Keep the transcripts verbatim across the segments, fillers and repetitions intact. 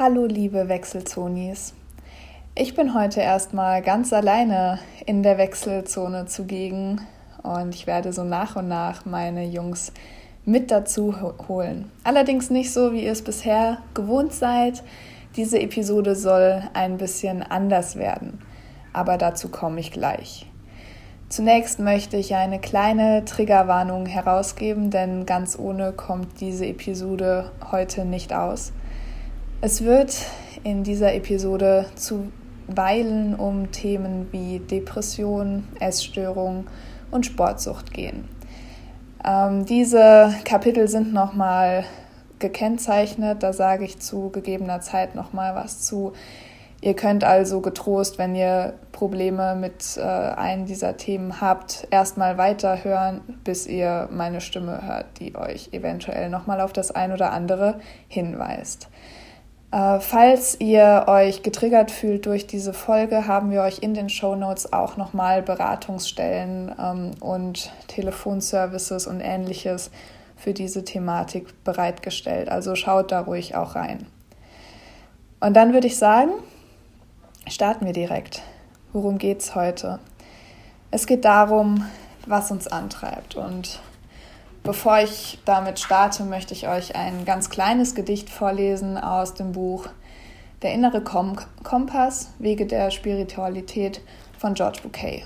Hallo liebe Wechselzonis. Ich bin heute erstmal ganz alleine in der Wechselzone zugegen und ich werde so nach und nach meine Jungs mit dazu holen. Allerdings nicht so, wie ihr es bisher gewohnt seid. Diese Episode soll ein bisschen anders werden, aber dazu komme ich gleich. Zunächst möchte ich eine kleine Triggerwarnung herausgeben, denn ganz ohne kommt diese Episode heute nicht aus. Es wird in dieser Episode zuweilen um Themen wie Depression, Essstörung und Sportsucht gehen. Ähm, diese Kapitel sind nochmal gekennzeichnet, da sage ich zu gegebener Zeit nochmal was zu. Ihr könnt also getrost, wenn ihr Probleme mit äh, einem dieser Themen habt, erstmal weiterhören, bis ihr meine Stimme hört, die euch eventuell nochmal auf das ein oder andere hinweist. Äh, falls ihr euch getriggert fühlt durch diese Folge, haben wir euch in den Shownotes auch nochmal Beratungsstellen ähm, und Telefonservices und Ähnliches für diese Thematik bereitgestellt. Also schaut da ruhig auch rein. Und dann würde ich sagen, starten wir direkt. Worum geht's heute? Es geht darum, was uns antreibt. Und bevor ich damit starte, möchte ich euch ein ganz kleines Gedicht vorlesen aus dem Buch Der innere Kom- Kompass, Wege der Spiritualität von George Bucay.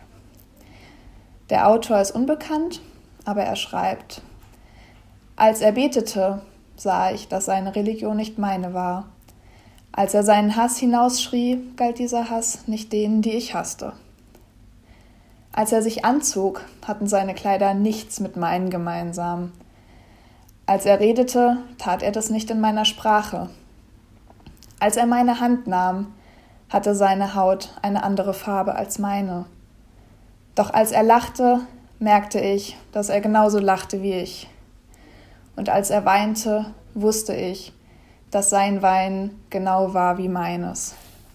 Der Autor ist unbekannt, aber er schreibt: Als er betete, sah ich, dass seine Religion nicht meine war. Als er seinen Hass hinausschrie, galt dieser Hass nicht denen, die ich hasste. Als er sich anzog, hatten seine Kleider nichts mit meinen gemeinsam. Als er redete, tat er das nicht in meiner Sprache. Als er meine Hand nahm, hatte seine Haut eine andere Farbe als meine. Doch als er lachte, merkte ich, dass er genauso lachte wie ich. Und als er weinte, wusste ich, dass sein Weinen genau war wie meines.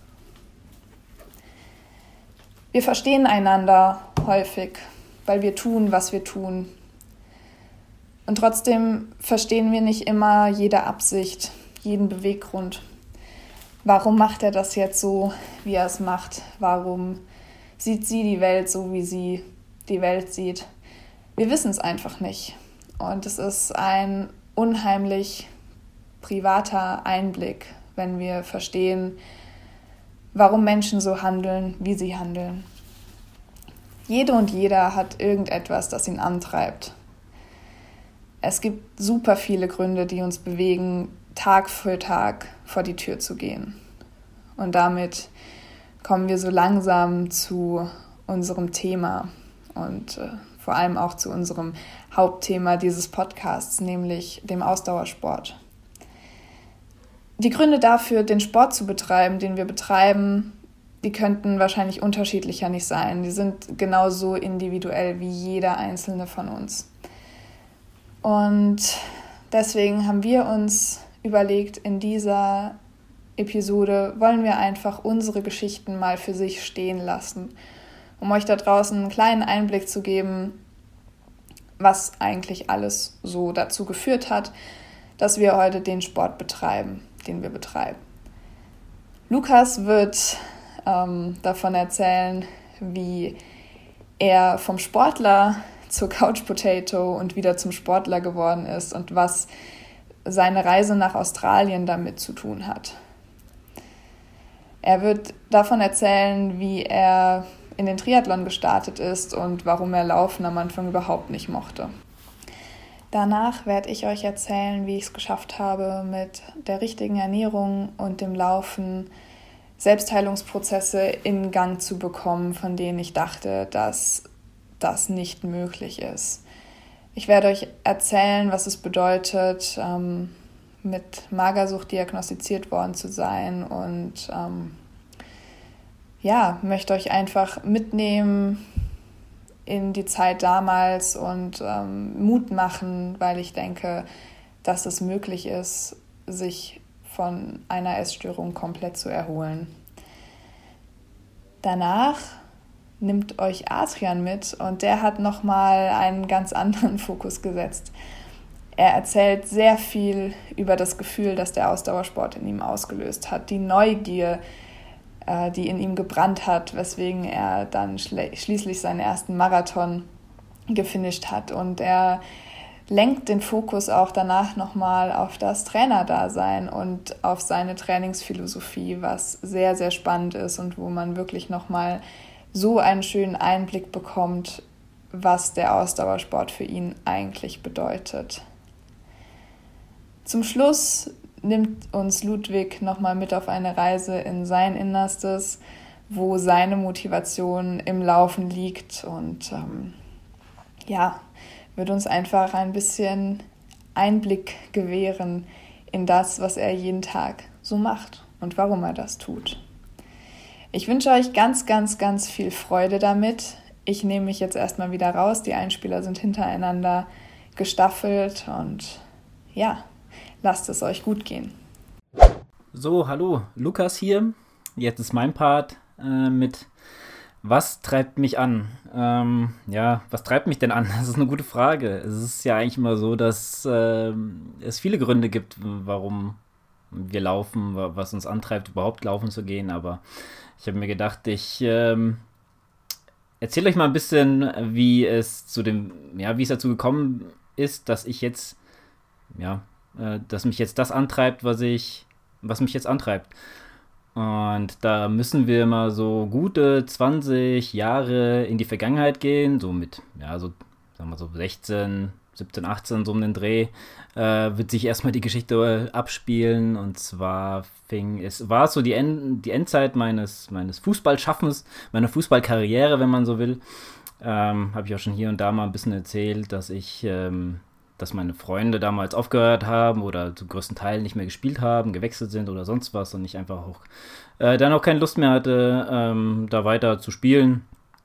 Wir verstehen einander häufig, weil wir tun, was wir tun. Und trotzdem verstehen wir nicht immer jede Absicht, jeden Beweggrund. Warum macht er das jetzt so, wie er es macht? Warum sieht sie die Welt so, wie sie die Welt sieht? Wir wissen es einfach nicht. Und es ist ein unheimlich privater Einblick, wenn wir verstehen, warum Menschen so handeln, wie sie handeln. Jede und jeder hat irgendetwas, das ihn antreibt. Es gibt super viele Gründe, die uns bewegen, Tag für Tag vor die Tür zu gehen. Und damit kommen wir so langsam zu unserem Thema und äh, vor allem auch zu unserem Hauptthema dieses Podcasts, nämlich dem Ausdauersport. Die Gründe dafür, den Sport zu betreiben, den wir betreiben, die könnten wahrscheinlich unterschiedlicher nicht sein. Die sind genauso individuell wie jeder einzelne von uns. Und deswegen haben wir uns überlegt, in dieser Episode wollen wir einfach unsere Geschichten mal für sich stehen lassen, um euch da draußen einen kleinen Einblick zu geben, was eigentlich alles so dazu geführt hat, dass wir heute den Sport betreiben, den wir betreiben. Lukas wird ähm, davon erzählen, wie er vom Sportler zur Couch Potato und wieder zum Sportler geworden ist und was seine Reise nach Australien damit zu tun hat. Er wird davon erzählen, wie er in den Triathlon gestartet ist und warum er Laufen am Anfang überhaupt nicht mochte. Danach werde ich euch erzählen, wie ich es geschafft habe, mit der richtigen Ernährung und dem Laufen Selbstheilungsprozesse in Gang zu bekommen, von denen ich dachte, dass das nicht möglich ist. Ich werde euch erzählen, was es bedeutet, ähm, mit Magersucht diagnostiziert worden zu sein und ähm, ja, möchte euch einfach mitnehmen in die Zeit damals und ähm, Mut machen, weil ich denke, dass es möglich ist, sich von einer Essstörung komplett zu erholen. Danach nimmt euch Adrian mit und der hat nochmal einen ganz anderen Fokus gesetzt. Er erzählt sehr viel über das Gefühl, das der Ausdauersport in ihm ausgelöst hat, die Neugier, äh, die in ihm gebrannt hat, weswegen er dann schl- schließlich seinen ersten Marathon gefinisht hat. Und er lenkt den Fokus auch danach nochmal auf das Trainerdasein und auf seine Trainingsphilosophie, was sehr, sehr spannend ist und wo man wirklich nochmal so einen schönen Einblick bekommt, was der Ausdauersport für ihn eigentlich bedeutet. Zum Schluss nimmt uns Ludwig nochmal mit auf eine Reise in sein Innerstes, wo seine Motivation im Laufen liegt und ähm, ja, wird uns einfach ein bisschen Einblick gewähren in das, was er jeden Tag so macht und warum er das tut. Ich wünsche euch ganz, ganz, ganz viel Freude damit. Ich nehme mich jetzt erstmal wieder raus. Die Einspieler sind hintereinander gestaffelt und ja, lasst es euch gut gehen. So, hallo, Lukas hier. Jetzt ist mein Part äh, mit Was treibt mich an? Ähm, ja, was treibt mich denn an? Das ist eine gute Frage. Es ist ja eigentlich immer so, dass ähm, es viele Gründe gibt, warum wir laufen, was uns antreibt, überhaupt laufen zu gehen. Aber ich habe mir gedacht, ich ähm, erzähle euch mal ein bisschen, wie es zu dem, ja, wie es dazu gekommen ist, dass ich jetzt, ja, äh, dass mich jetzt das antreibt, was ich, was mich jetzt antreibt. Und da müssen wir mal so gute zwanzig Jahre in die Vergangenheit gehen, so mit, ja, so, sagen wir so sechzehn, siebzehn, achtzehn, so um den Dreh, äh, wird sich erstmal die Geschichte abspielen. Und zwar fing es, war es so die, End, die Endzeit meines, meines Fußballschaffens, meiner Fußballkarriere, wenn man so will. Ähm, habe ich auch schon hier und da mal ein bisschen erzählt, dass ich, ähm, dass meine Freunde damals aufgehört haben oder zu größten Teilen nicht mehr gespielt haben, gewechselt sind oder sonst was und ich einfach auch äh, dann auch keine Lust mehr hatte, ähm, da weiter zu spielen.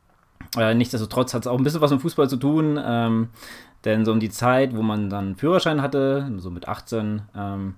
Äh, nichtsdestotrotz hat es auch ein bisschen was mit Fußball zu tun, ähm, denn so um die Zeit, wo man dann einen Führerschein hatte, so mit achtzehn, ähm,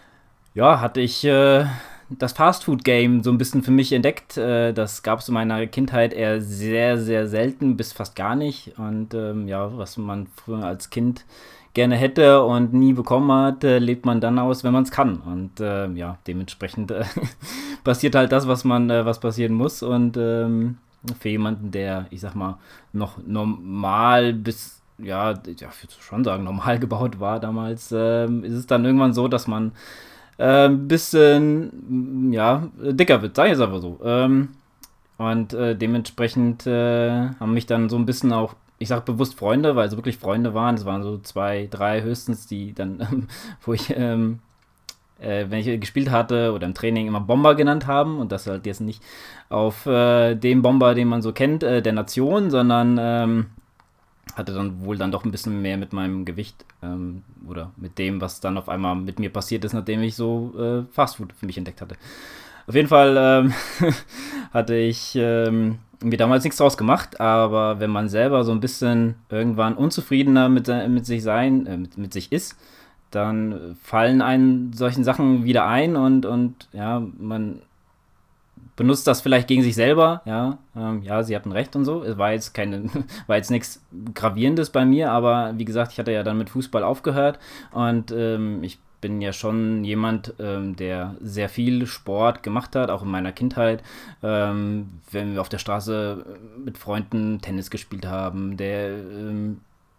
ja, hatte ich äh, das Fastfood-Game so ein bisschen für mich entdeckt. Äh, das gab es in meiner Kindheit eher sehr, sehr selten, bis fast gar nicht. Und ähm, ja, was man früher als Kind gerne hätte und nie bekommen hat, äh, lebt man dann aus, wenn man es kann. Und äh, ja, dementsprechend äh, passiert halt das, was man, äh, was passieren muss. Und ähm, für jemanden, der, ich sag mal, noch normal bis, ja, ja, ich würde schon sagen, normal gebaut war damals, äh, ist es dann irgendwann so, dass man äh, ein bisschen, ja, dicker wird, sag ich jetzt einfach so. Ähm, und äh, dementsprechend äh, haben mich dann so ein bisschen auch, ich sage bewusst Freunde, weil es wirklich Freunde waren. Es waren so zwei, drei höchstens, die dann, ähm, wo ich, ähm, äh, wenn ich gespielt hatte oder im Training immer Bomber genannt haben. Und das halt jetzt nicht auf äh, dem Bomber, den man so kennt, äh, der Nation, sondern ähm, hatte dann wohl dann doch ein bisschen mehr mit meinem Gewicht ähm, oder mit dem, was dann auf einmal mit mir passiert ist, nachdem ich so äh, Fastfood für mich entdeckt hatte. Auf jeden Fall ähm, hatte ich ähm, mir damals nichts draus gemacht, aber wenn man selber so ein bisschen irgendwann unzufriedener mit, mit sich sein, äh, mit, mit sich ist, dann fallen einem solchen Sachen wieder ein und, und ja, man benutzt das vielleicht gegen sich selber, ja, ähm, ja, sie hatten recht und so. Es war jetzt keine, war jetzt nichts Gravierendes bei mir, aber wie gesagt, ich hatte ja dann mit Fußball aufgehört und ähm, ich bin ja schon jemand, ähm, der sehr viel Sport gemacht hat, auch in meiner Kindheit. Ähm, wenn wir auf der Straße mit Freunden Tennis gespielt haben, der ähm,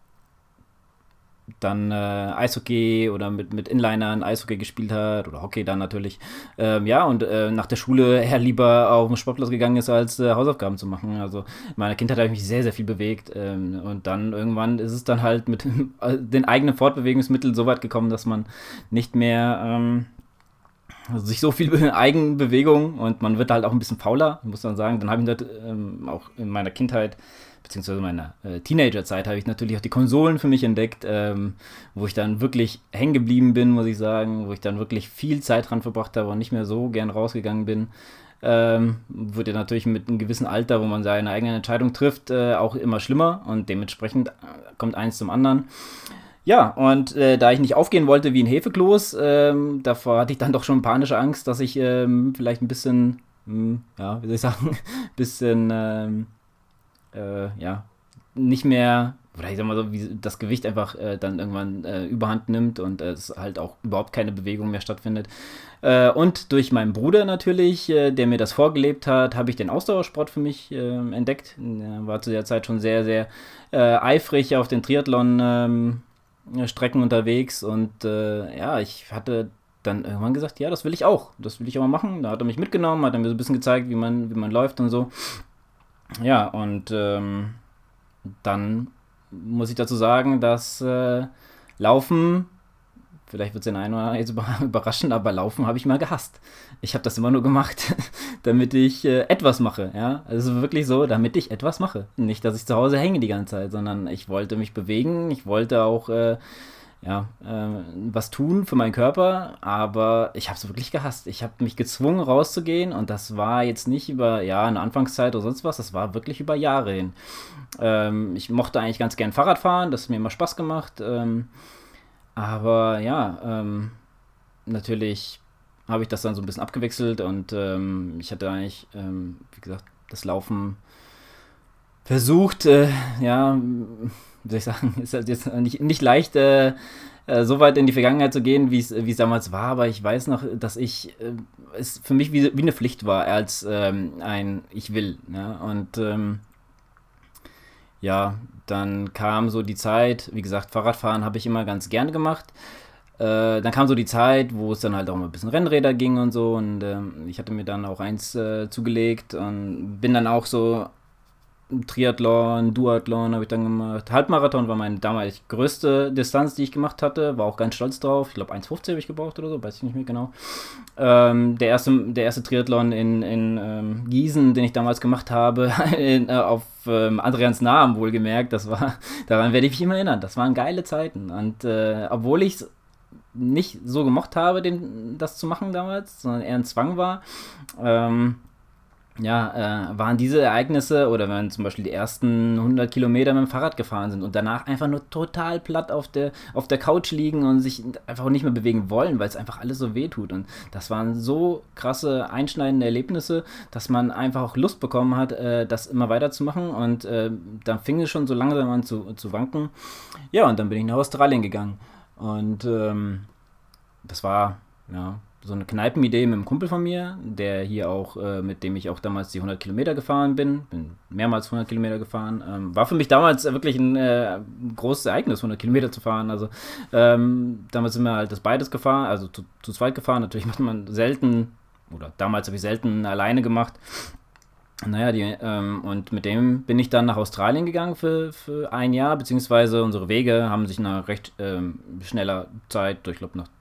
dann äh, Eishockey oder mit, mit Inlinern Eishockey gespielt hat oder Hockey dann natürlich. Ähm, ja, und äh, nach der Schule eher lieber auf den Sportplatz gegangen ist, als äh, Hausaufgaben zu machen. Also in meiner Kindheit habe ich mich sehr, sehr viel bewegt. Ähm, und dann irgendwann ist es dann halt mit den eigenen Fortbewegungsmitteln so weit gekommen, dass man nicht mehr ähm, also sich so viel Eigenbewegung und man wird halt auch ein bisschen fauler, muss man sagen. Dann habe ich das, ähm, auch in meiner Kindheit beziehungsweise in meiner äh, Teenagerzeit habe ich natürlich auch die Konsolen für mich entdeckt, ähm, wo ich dann wirklich hängen geblieben bin, muss ich sagen, wo ich dann wirklich viel Zeit dran verbracht habe und nicht mehr so gern rausgegangen bin. Ähm, wurde natürlich mit einem gewissen Alter, wo man seine eigene Entscheidung trifft, äh, auch immer schlimmer und dementsprechend kommt eins zum anderen. Ja, und äh, da ich nicht aufgehen wollte wie ein Hefekloß, ähm, davor hatte ich dann doch schon panische Angst, dass ich ähm, vielleicht ein bisschen, mh, ja, wie soll ich sagen, ein bisschen, ähm, äh, ja, nicht mehr oder ich sag mal so, wie das Gewicht einfach äh, dann irgendwann äh, überhand nimmt und äh, es halt auch überhaupt keine Bewegung mehr stattfindet. Äh, und durch meinen Bruder natürlich, äh, der mir das vorgelebt hat, habe ich den Ausdauersport für mich äh, entdeckt. Er war zu der Zeit schon sehr, sehr äh, eifrig auf den Triathlon-Strecken ähm, unterwegs und äh, ja, ich hatte dann irgendwann gesagt, ja, das will ich auch, das will ich auch mal machen. Da hat er mich mitgenommen, hat er mir so ein bisschen gezeigt, wie man, wie man läuft und so. Ja, und ähm, dann muss ich dazu sagen, dass äh, Laufen, vielleicht wird es den einen oder anderen jetzt überraschen, aber Laufen habe ich mal gehasst. Ich habe das immer nur gemacht, damit ich äh, etwas mache. Ja? Also wirklich so, damit ich etwas mache. Nicht, dass ich zu Hause hänge die ganze Zeit, sondern ich wollte mich bewegen, ich wollte auch äh, ja, äh, was tun für meinen Körper, aber ich habe es wirklich gehasst. Ich habe mich gezwungen rauszugehen und das war jetzt nicht über ja, eine Anfangszeit oder sonst was, das war wirklich über Jahre hin. Ähm, ich mochte eigentlich ganz gern Fahrrad fahren, das hat mir immer Spaß gemacht, ähm, aber ja, ähm, natürlich habe ich das dann so ein bisschen abgewechselt und ähm, ich hatte eigentlich, ähm, wie gesagt, das Laufen versucht, äh, ja, wie soll ich sagen, ist halt jetzt nicht, nicht leicht, äh, äh, so weit in die Vergangenheit zu gehen, wie es damals war, aber ich weiß noch, dass ich, äh, es für mich wie, wie eine Pflicht war, als ähm, ein Ich will, ja, und ähm, ja, dann kam so die Zeit, wie gesagt, Fahrradfahren habe ich immer ganz gerne gemacht, äh, dann kam so die Zeit, wo es dann halt auch mal ein bisschen Rennräder ging und so und ähm, ich hatte mir dann auch eins äh, zugelegt und bin dann auch so Triathlon, Duathlon habe ich dann gemacht. Halbmarathon war meine damalig größte Distanz, die ich gemacht hatte. War auch ganz stolz drauf. Ich glaube, eins fünfzehn habe ich gebraucht oder so, weiß ich nicht mehr genau. Ähm, der, erste, der erste Triathlon in, in ähm, Gießen, den ich damals gemacht habe, in, äh, auf ähm, Adrians Namen wohlgemerkt, das war, daran werde ich mich immer erinnern. Das waren geile Zeiten. Und äh, obwohl ich es nicht so gemocht habe, den, das zu machen damals, sondern eher ein Zwang war, ähm, ja, äh, waren diese Ereignisse oder wenn zum Beispiel die ersten hundert Kilometer mit dem Fahrrad gefahren sind und danach einfach nur total platt auf der, auf der Couch liegen und sich einfach nicht mehr bewegen wollen, weil es einfach alles so weh tut. Und das waren so krasse, einschneidende Erlebnisse, dass man einfach auch Lust bekommen hat, äh, das immer weiterzumachen und äh, dann fing es schon so langsam an zu, zu wanken. Ja, und dann bin ich nach Australien gegangen und ähm, das war, ja, so eine Kneipenidee mit einem Kumpel von mir, der hier auch, äh, mit dem ich auch damals die hundert Kilometer gefahren bin, bin mehrmals hundert Kilometer gefahren, ähm, war für mich damals wirklich ein äh, großes Ereignis, hundert Kilometer zu fahren, also ähm, damals sind wir halt das beides gefahren, also zu, zu zweit gefahren, natürlich macht man selten, oder damals habe ich selten alleine gemacht, naja, die, ähm, und mit dem bin ich dann nach Australien gegangen für, für ein Jahr, beziehungsweise unsere Wege haben sich nach recht ähm, schneller Zeit, ich glaube nach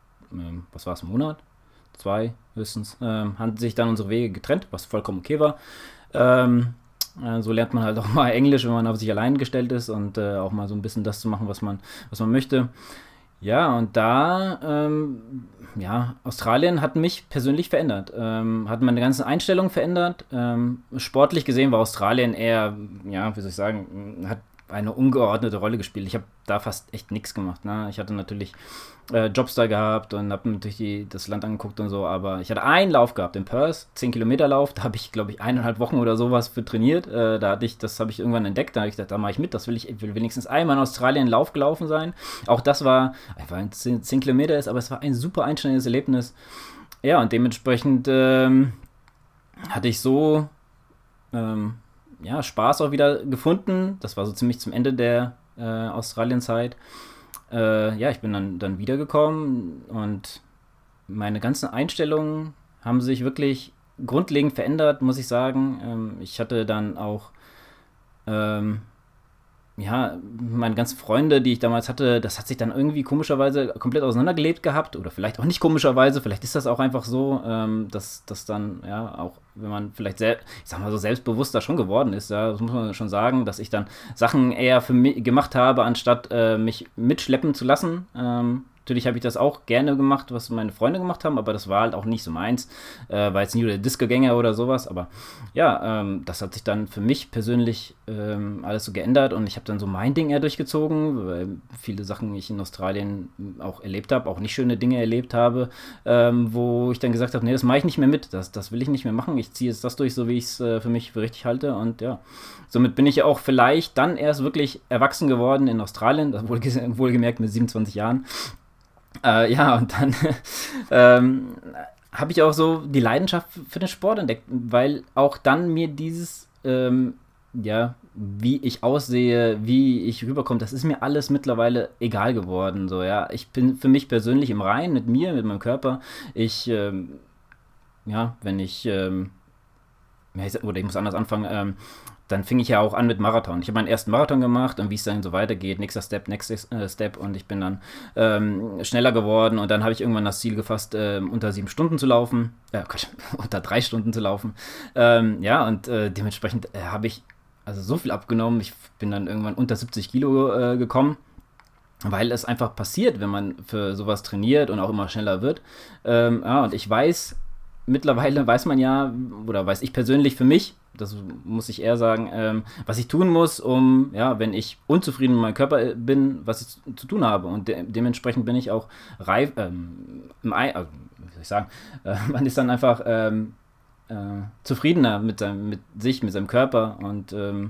was war es, ein Monat? Zwei höchstens, ähm, haben sich dann unsere Wege getrennt, was vollkommen okay war. Ähm, äh, so lernt man halt auch mal Englisch, wenn man auf sich allein gestellt ist und äh, auch mal so ein bisschen das zu machen, was man, was man möchte. Ja, und da, ähm, ja, Australien hat mich persönlich verändert, ähm, hat meine ganze Einstellung verändert. Ähm, sportlich gesehen war Australien eher, ja, wie soll ich sagen, hat eine ungeordnete Rolle gespielt. Ich habe da fast echt nichts gemacht. Ne? Ich hatte natürlich äh, Jobs da gehabt und habe natürlich die, das Land angeguckt und so, aber ich hatte einen Lauf gehabt in Perth, zehn Kilometer Lauf, da habe ich, glaube ich, eineinhalb Wochen oder sowas für trainiert. Äh, da hatte ich, das habe ich irgendwann entdeckt, da habe ich gesagt, da mache ich mit, das will ich, ich will wenigstens einmal in Australien Lauf gelaufen sein. Auch das war, einfach ein zehn, zehn Kilometer ist, aber es war ein super einschneidendes Erlebnis. Ja, und dementsprechend ähm, hatte ich so ähm, ja, Spaß auch wieder gefunden. Das war so ziemlich zum Ende der äh, Australienzeit. Äh, ja, ich bin dann, dann wiedergekommen und meine ganzen Einstellungen haben sich wirklich grundlegend verändert, muss ich sagen. Ähm, ich hatte dann auch ähm, ja, meine ganzen Freunde, die ich damals hatte, das hat sich dann irgendwie komischerweise komplett auseinandergelebt gehabt oder vielleicht auch nicht komischerweise, vielleicht ist das auch einfach so, ähm, dass das dann, ja, auch wenn man vielleicht, sel- ich sag mal so selbstbewusster schon geworden ist, ja, das muss man schon sagen, dass ich dann Sachen eher für mich gemacht habe, anstatt äh, mich mitschleppen zu lassen. Ähm, Natürlich habe ich das auch gerne gemacht, was meine Freunde gemacht haben, aber das war halt auch nicht so meins. Äh, war jetzt nie der Disco-Gänger oder sowas, aber ja, ähm, das hat sich dann für mich persönlich äh, ähm, alles so geändert und ich habe dann so mein Ding eher durchgezogen, weil viele Sachen ich in Australien auch erlebt habe, auch nicht schöne Dinge erlebt habe, ähm, wo ich dann gesagt habe, nee, das mache ich nicht mehr mit, das, das will ich nicht mehr machen, ich ziehe jetzt das durch, so wie ich es äh, für mich für richtig halte und ja, somit bin ich auch vielleicht dann erst wirklich erwachsen geworden in Australien, das wohl, wohlgemerkt mit siebenundzwanzig Jahren. Äh, ja, und dann ähm, habe ich auch so die Leidenschaft für den Sport entdeckt, weil auch dann mir dieses, ähm, ja, wie ich aussehe, wie ich rüberkomme, das ist mir alles mittlerweile egal geworden. So, ja, ich bin für mich persönlich im Reinen mit mir, mit meinem Körper. Ich, ähm, ja, wenn ich, ähm, ja, ich- oder ich muss anders anfangen, ähm, dann fing ich ja auch an mit Marathon. Ich habe meinen ersten Marathon gemacht und wie es dann so weitergeht, nächster Step, nächster äh, Step und ich bin dann ähm, schneller geworden und dann habe ich irgendwann das Ziel gefasst, ähm, unter sieben Stunden zu laufen, äh, Gott, unter drei Stunden zu laufen. Ähm, ja, und äh, dementsprechend äh, habe ich also so viel abgenommen. Ich bin dann irgendwann unter siebzig Kilo äh, gekommen. Weil es einfach passiert, wenn man für sowas trainiert und auch immer schneller wird. Ähm, ja, und ich weiß, mittlerweile weiß man ja, oder weiß ich persönlich für mich, das muss ich eher sagen, ähm, was ich tun muss, um, ja, wenn ich unzufrieden mit meinem Körper bin, was ich zu, zu tun habe. Und de- dementsprechend bin ich auch reif, ähm, im Ei, also, wie soll ich sagen, äh, man ist dann einfach ähm, äh, zufriedener mit, seinem, mit sich, mit seinem Körper und ähm,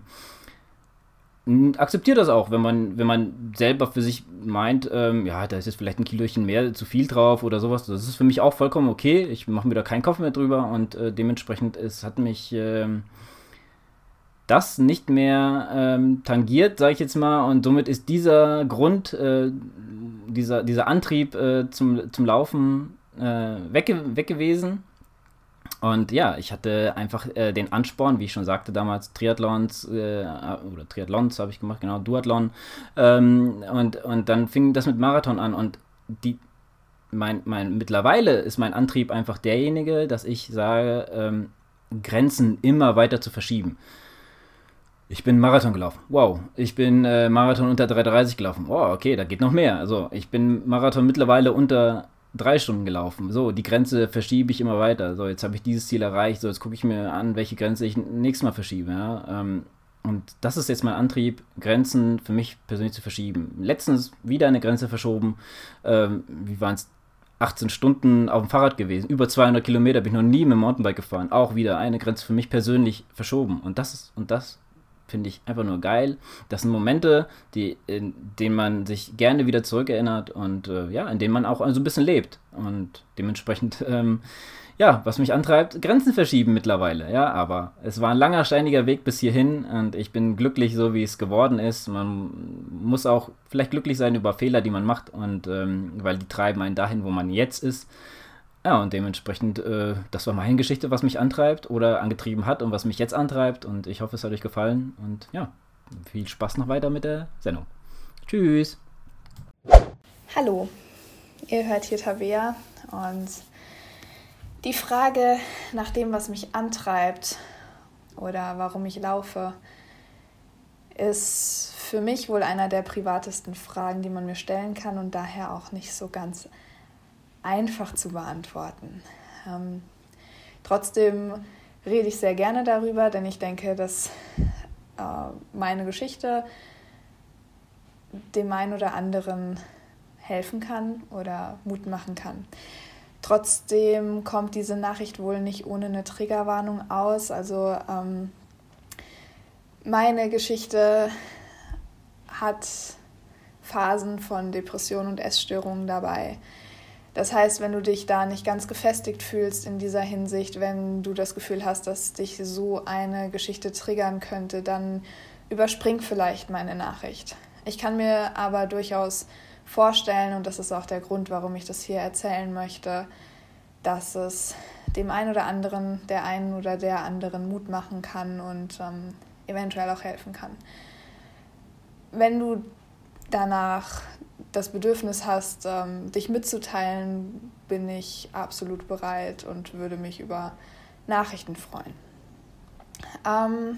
m, akzeptiert das auch, wenn man, wenn man selber für sich meint, ähm, ja, da ist jetzt vielleicht ein Kilochen mehr zu viel drauf oder sowas. Das ist für mich auch vollkommen okay. Ich mache mir da keinen Kopf mehr drüber und äh, dementsprechend es hat mich ähm, das nicht mehr ähm, tangiert, sage ich jetzt mal. Und somit ist dieser Grund, äh, dieser, dieser Antrieb äh, zum, zum Laufen äh, weg, weg gewesen. Und ja, ich hatte einfach äh, den Ansporn, wie ich schon sagte damals, Triathlons, äh, oder Triathlons habe ich gemacht, genau, Duathlon. Ähm, und, und dann fing das mit Marathon an und die, mein, mein, mittlerweile ist mein Antrieb einfach derjenige, dass ich sage, ähm, Grenzen immer weiter zu verschieben. Ich bin Marathon gelaufen. Wow. Ich bin äh, Marathon unter drei dreißig gelaufen. Wow, okay, da geht noch mehr. Also ich bin Marathon mittlerweile unter drei Stunden gelaufen. So, die Grenze verschiebe ich immer weiter. So, jetzt habe ich dieses Ziel erreicht. So, jetzt gucke ich mir an, welche Grenze ich nächstes Mal verschiebe. Ja? Ähm, und das ist jetzt mein Antrieb, Grenzen für mich persönlich zu verschieben. Letztens wieder eine Grenze verschoben. Ähm, wie waren es? achtzehn Stunden auf dem Fahrrad gewesen. Über zweihundert Kilometer bin ich noch nie mit dem Mountainbike gefahren. Auch wieder eine Grenze für mich persönlich verschoben. Und das ist, und das finde ich einfach nur geil. Das sind Momente, die, in denen man sich gerne wieder zurückerinnert und äh, ja, in denen man auch so ein bisschen lebt. Und dementsprechend, ähm, ja, was mich antreibt, Grenzen verschieben mittlerweile. Ja, aber es war ein langer, steiniger Weg bis hierhin und ich bin glücklich, so wie es geworden ist. Man muss auch vielleicht glücklich sein über Fehler, die man macht und ähm, weil die treiben einen dahin, wo man jetzt ist. Ja, und dementsprechend, äh, das war meine Geschichte, was mich antreibt oder angetrieben hat und was mich jetzt antreibt. Und ich hoffe, es hat euch gefallen. Und ja, viel Spaß noch weiter mit der Sendung. Tschüss. Hallo, ihr hört hier Tabea und die Frage nach dem, was mich antreibt oder warum ich laufe, ist für mich wohl einer der privatesten Fragen, die man mir stellen kann und daher auch nicht so ganz einfach zu beantworten. Ähm, trotzdem rede ich sehr gerne darüber, denn ich denke, dass äh, meine Geschichte dem einen oder anderen helfen kann oder Mut machen kann. Trotzdem kommt diese Nachricht wohl nicht ohne eine Triggerwarnung aus. Also ähm, meine Geschichte hat Phasen von Depressionen und Essstörungen dabei. Das heißt, wenn du dich da nicht ganz gefestigt fühlst in dieser Hinsicht, wenn du das Gefühl hast, dass dich so eine Geschichte triggern könnte, dann überspring vielleicht meine Nachricht. Ich kann mir aber durchaus vorstellen, und das ist auch der Grund, warum ich das hier erzählen möchte, dass es dem einen oder anderen, der einen oder der anderen Mut machen kann und ähm, eventuell auch helfen kann. Wenn du danach das Bedürfnis hast, ähm, dich mitzuteilen, bin ich absolut bereit und würde mich über Nachrichten freuen. Ähm,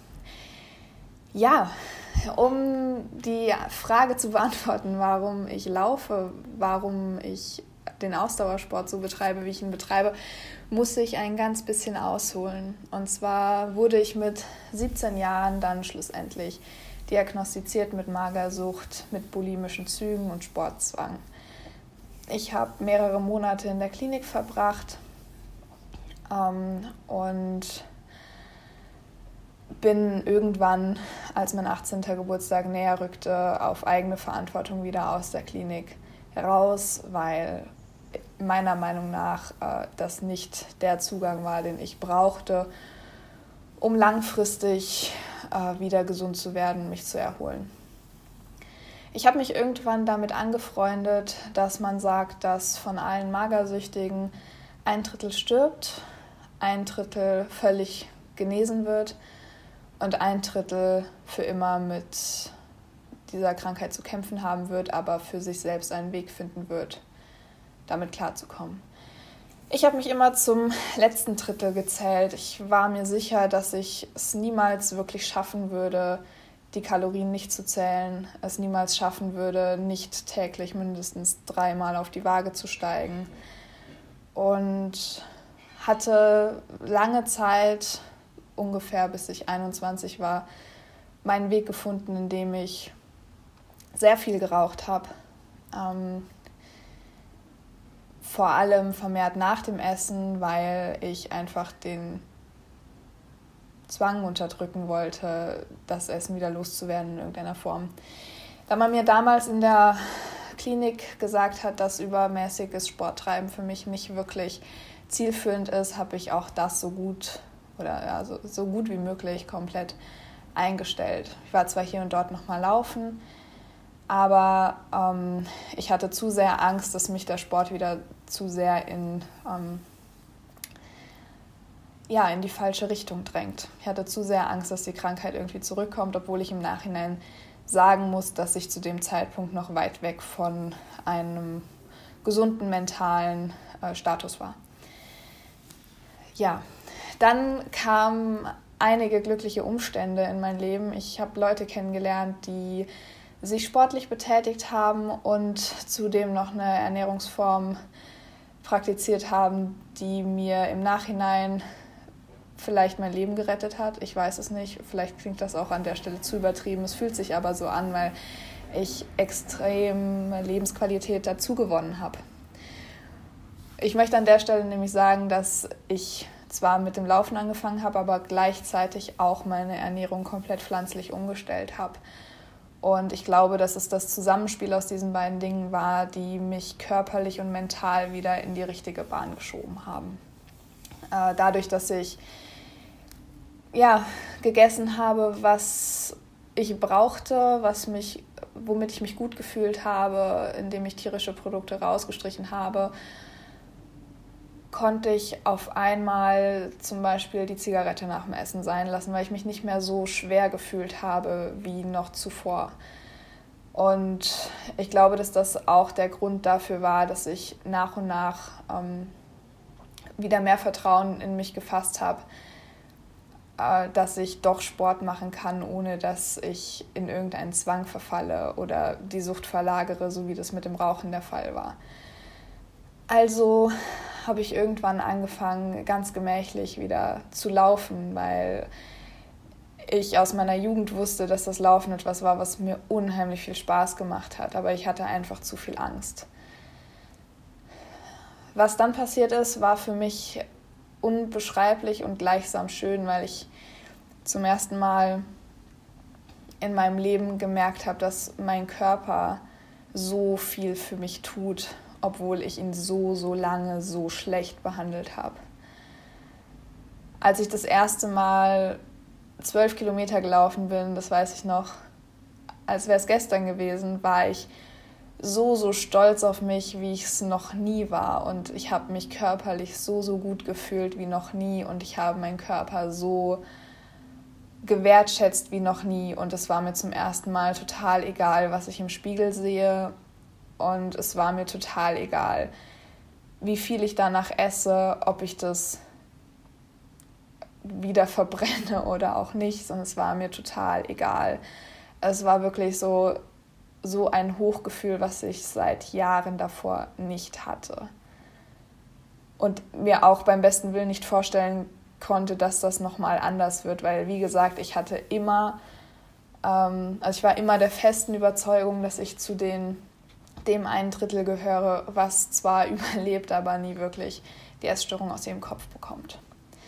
ja, um die Frage zu beantworten, warum ich laufe, warum ich den Ausdauersport so betreibe, wie ich ihn betreibe, muss ich ein ganz bisschen ausholen. Und zwar wurde ich mit siebzehn Jahren dann schlussendlich diagnostiziert mit Magersucht, mit bulimischen Zügen und Sportzwang. Ich habe mehrere Monate in der Klinik verbracht ähm, und bin irgendwann, als mein achtzehnter Geburtstag näher rückte, auf eigene Verantwortung wieder aus der Klinik heraus, weil meiner Meinung nach äh, das nicht der Zugang war, den ich brauchte, um langfristig äh, wieder gesund zu werden, mich zu erholen. Ich habe mich irgendwann damit angefreundet, dass man sagt, dass von allen Magersüchtigen ein Drittel stirbt, ein Drittel völlig genesen wird und ein Drittel für immer mit dieser Krankheit zu kämpfen haben wird, aber für sich selbst einen Weg finden wird, damit klarzukommen. Ich habe mich immer zum letzten Drittel gezählt. Ich war mir sicher, dass ich es niemals wirklich schaffen würde, die Kalorien nicht zu zählen, es niemals schaffen würde, nicht täglich mindestens dreimal auf die Waage zu steigen. Und hatte lange Zeit, ungefähr bis ich einundzwanzig war, meinen Weg gefunden, indem ich sehr viel geraucht habe. Ähm, vor allem vermehrt nach dem Essen, weil ich einfach den Zwang unterdrücken wollte, das Essen wieder loszuwerden in irgendeiner Form. Da man mir damals in der Klinik gesagt hat, dass übermäßiges Sporttreiben für mich nicht wirklich zielführend ist, habe ich auch das so gut oder ja, so, so gut wie möglich komplett eingestellt. Ich war zwar hier und dort nochmal laufen, aber ähm, ich hatte zu sehr Angst, dass mich der Sport wieder zu sehr in, ähm, ja, in die falsche Richtung drängt. Ich hatte zu sehr Angst, dass die Krankheit irgendwie zurückkommt, obwohl ich im Nachhinein sagen muss, dass ich zu dem Zeitpunkt noch weit weg von einem gesunden mentalen äh, Status war. Ja, dann kamen einige glückliche Umstände in mein Leben. Ich habe Leute kennengelernt, die sich sportlich betätigt haben und zudem noch eine Ernährungsform praktiziert haben, die mir im Nachhinein vielleicht mein Leben gerettet hat. Ich weiß es nicht. Vielleicht klingt das auch an der Stelle zu übertrieben. Es fühlt sich aber so an, weil ich extrem Lebensqualität dazu gewonnen habe. Ich möchte an der Stelle nämlich sagen, dass ich zwar mit dem Laufen angefangen habe, aber gleichzeitig auch meine Ernährung komplett pflanzlich umgestellt habe. Und ich glaube, dass es das Zusammenspiel aus diesen beiden Dingen war, die mich körperlich und mental wieder in die richtige Bahn geschoben haben. Äh, dadurch, dass ich ja, gegessen habe, was ich brauchte, was mich, womit ich mich gut gefühlt habe, indem ich tierische Produkte rausgestrichen habe, konnte ich auf einmal zum Beispiel die Zigarette nach dem Essen sein lassen, weil ich mich nicht mehr so schwer gefühlt habe wie noch zuvor. Und ich glaube, dass das auch der Grund dafür war, dass ich nach und nach ähm, wieder mehr Vertrauen in mich gefasst habe, äh, dass ich doch Sport machen kann, ohne dass ich in irgendeinen Zwang verfalle oder die Sucht verlagere, so wie das mit dem Rauchen der Fall war. Also habe ich irgendwann angefangen, ganz gemächlich wieder zu laufen, weil ich aus meiner Jugend wusste, dass das Laufen etwas war, was mir unheimlich viel Spaß gemacht hat, aber ich hatte einfach zu viel Angst. Was dann passiert ist, war für mich unbeschreiblich und gleichsam schön, weil ich zum ersten Mal in meinem Leben gemerkt habe, dass mein Körper so viel für mich tut, obwohl ich ihn so, so lange so schlecht behandelt habe. Als ich das erste Mal zwölf Kilometer gelaufen bin, das weiß ich noch, als wäre es gestern gewesen, war ich so, so stolz auf mich, wie ich es noch nie war. Und ich habe mich körperlich so, so gut gefühlt wie noch nie. Und ich habe meinen Körper so gewertschätzt wie noch nie. Und es war mir zum ersten Mal total egal, was ich im Spiegel sehe. Und es war mir total egal, wie viel ich danach esse, ob ich das wieder verbrenne oder auch nicht, sondern es war mir total egal. Es war wirklich so, so ein Hochgefühl, was ich seit Jahren davor nicht hatte. und mir auch beim besten Willen nicht vorstellen konnte, dass das nochmal anders wird, weil, wie gesagt, ich hatte immer, ähm, also ich war immer der festen Überzeugung, dass ich zu den, dem einen Drittel gehöre, was zwar überlebt, aber nie wirklich die Essstörung aus ihrem Kopf bekommt.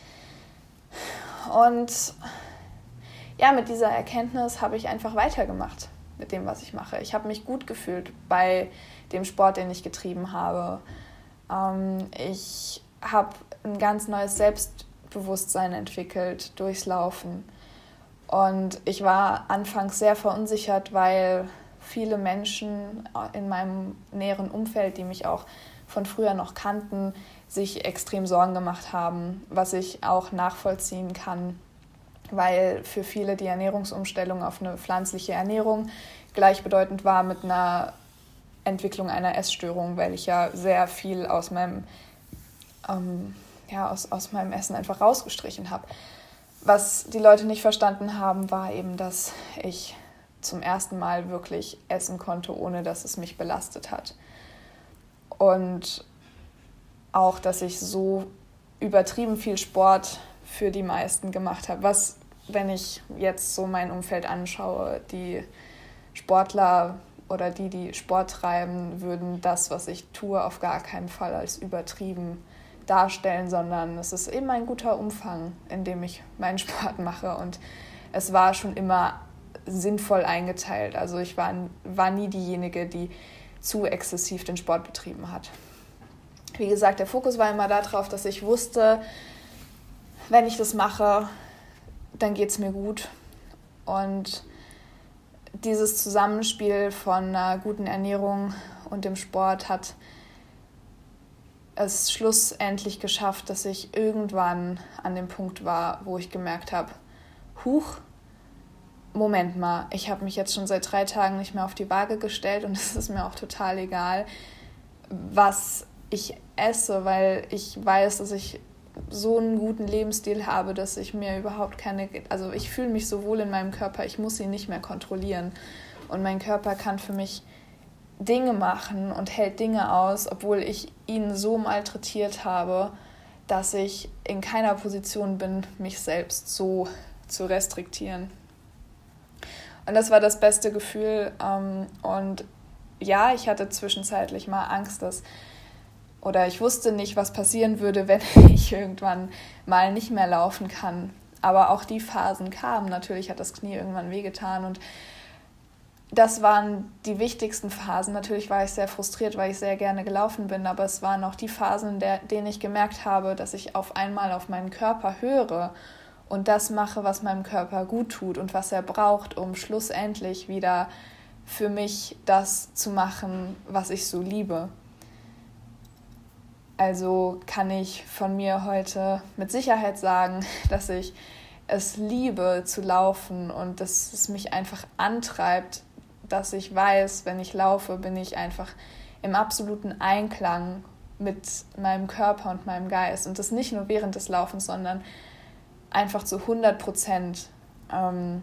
Und ja, mit dieser Erkenntnis habe ich einfach weitergemacht mit dem, was ich mache. Ich habe mich gut gefühlt bei dem Sport, den ich getrieben habe. Ähm, ich habe ein ganz neues Selbstbewusstsein entwickelt durchs Laufen. Und ich war anfangs sehr verunsichert, weil viele Menschen in meinem näheren Umfeld, die mich auch von früher noch kannten, sich extrem Sorgen gemacht haben, was ich auch nachvollziehen kann, weil für viele die Ernährungsumstellung auf eine pflanzliche Ernährung gleichbedeutend war mit einer Entwicklung einer Essstörung, weil ich ja sehr viel aus meinem, ähm, ja, aus, aus meinem Essen einfach rausgestrichen habe. Was die Leute nicht verstanden haben, war eben, dass ich zum ersten Mal wirklich essen konnte, ohne dass es mich belastet hat. Und auch, dass ich so übertrieben viel Sport für die meisten gemacht habe. Was, wenn ich jetzt so mein Umfeld anschaue, die Sportler oder die, die Sport treiben, würden das, was ich tue, auf gar keinen Fall als übertrieben darstellen, sondern es ist eben ein guter Umfang, in dem ich meinen Sport mache. Und es war schon immer sinnvoll eingeteilt. Also ich war, war nie diejenige, die zu exzessiv den Sport betrieben hat. Wie gesagt, der Fokus war immer darauf, dass ich wusste, wenn ich das mache, dann geht es mir gut. Und dieses Zusammenspiel von einer guten Ernährung und dem Sport hat es schlussendlich geschafft, dass ich irgendwann an dem Punkt war, wo ich gemerkt habe, huch, Moment mal, ich habe mich jetzt schon seit drei Tagen nicht mehr auf die Waage gestellt und es ist mir auch total egal, was ich esse, weil ich weiß, dass ich so einen guten Lebensstil habe, dass ich mir überhaupt keine, also ich fühle mich so wohl in meinem Körper, ich muss ihn nicht mehr kontrollieren und mein Körper kann für mich Dinge machen und hält Dinge aus, obwohl ich ihn so malträtiert habe, dass ich in keiner Position bin, mich selbst so zu restriktieren. Und das war das beste Gefühl. Und ja, ich hatte zwischenzeitlich mal Angst, dass, oder ich wusste nicht, was passieren würde, wenn ich irgendwann mal nicht mehr laufen kann. Aber auch die Phasen kamen. Natürlich hat das Knie irgendwann wehgetan und das waren die wichtigsten Phasen. Natürlich war ich sehr frustriert, weil ich sehr gerne gelaufen bin, aber es waren auch die Phasen, in der, denen ich gemerkt habe, dass ich auf einmal auf meinen Körper höre und das mache, was meinem Körper gut tut und was er braucht, um schlussendlich wieder für mich das zu machen, was ich so liebe. Also kann ich von mir heute mit Sicherheit sagen, dass ich es liebe zu laufen und dass es mich einfach antreibt, dass ich weiß, wenn ich laufe, bin ich einfach im absoluten Einklang mit meinem Körper und meinem Geist. Und das nicht nur während des Laufens, sondern einfach zu hundert Prozent. Und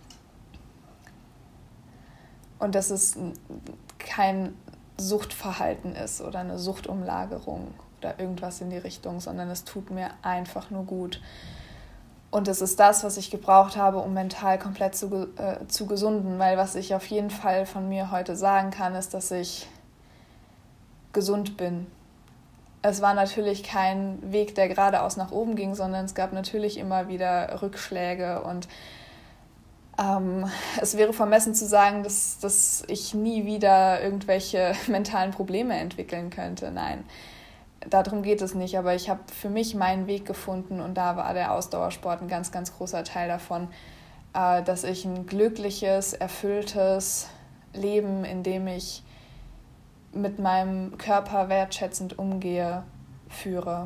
dass es kein Suchtverhalten ist oder eine Suchtumlagerung oder irgendwas in die Richtung, sondern es tut mir einfach nur gut. Und es ist das, was ich gebraucht habe, um mental komplett zu, äh, zu gesunden. Weil was ich auf jeden Fall von mir heute sagen kann, ist, dass ich gesund bin. Es war natürlich kein Weg, der geradeaus nach oben ging, sondern es gab natürlich immer wieder Rückschläge. Und ähm, es wäre vermessen zu sagen, dass, dass ich nie wieder irgendwelche mentalen Probleme entwickeln könnte. Nein. Darum geht es nicht, aber ich habe für mich meinen Weg gefunden und da war der Ausdauersport ein ganz, ganz großer Teil davon, äh, dass ich ein glückliches, erfülltes Leben, in dem ich mit meinem Körper wertschätzend umgehe, führe.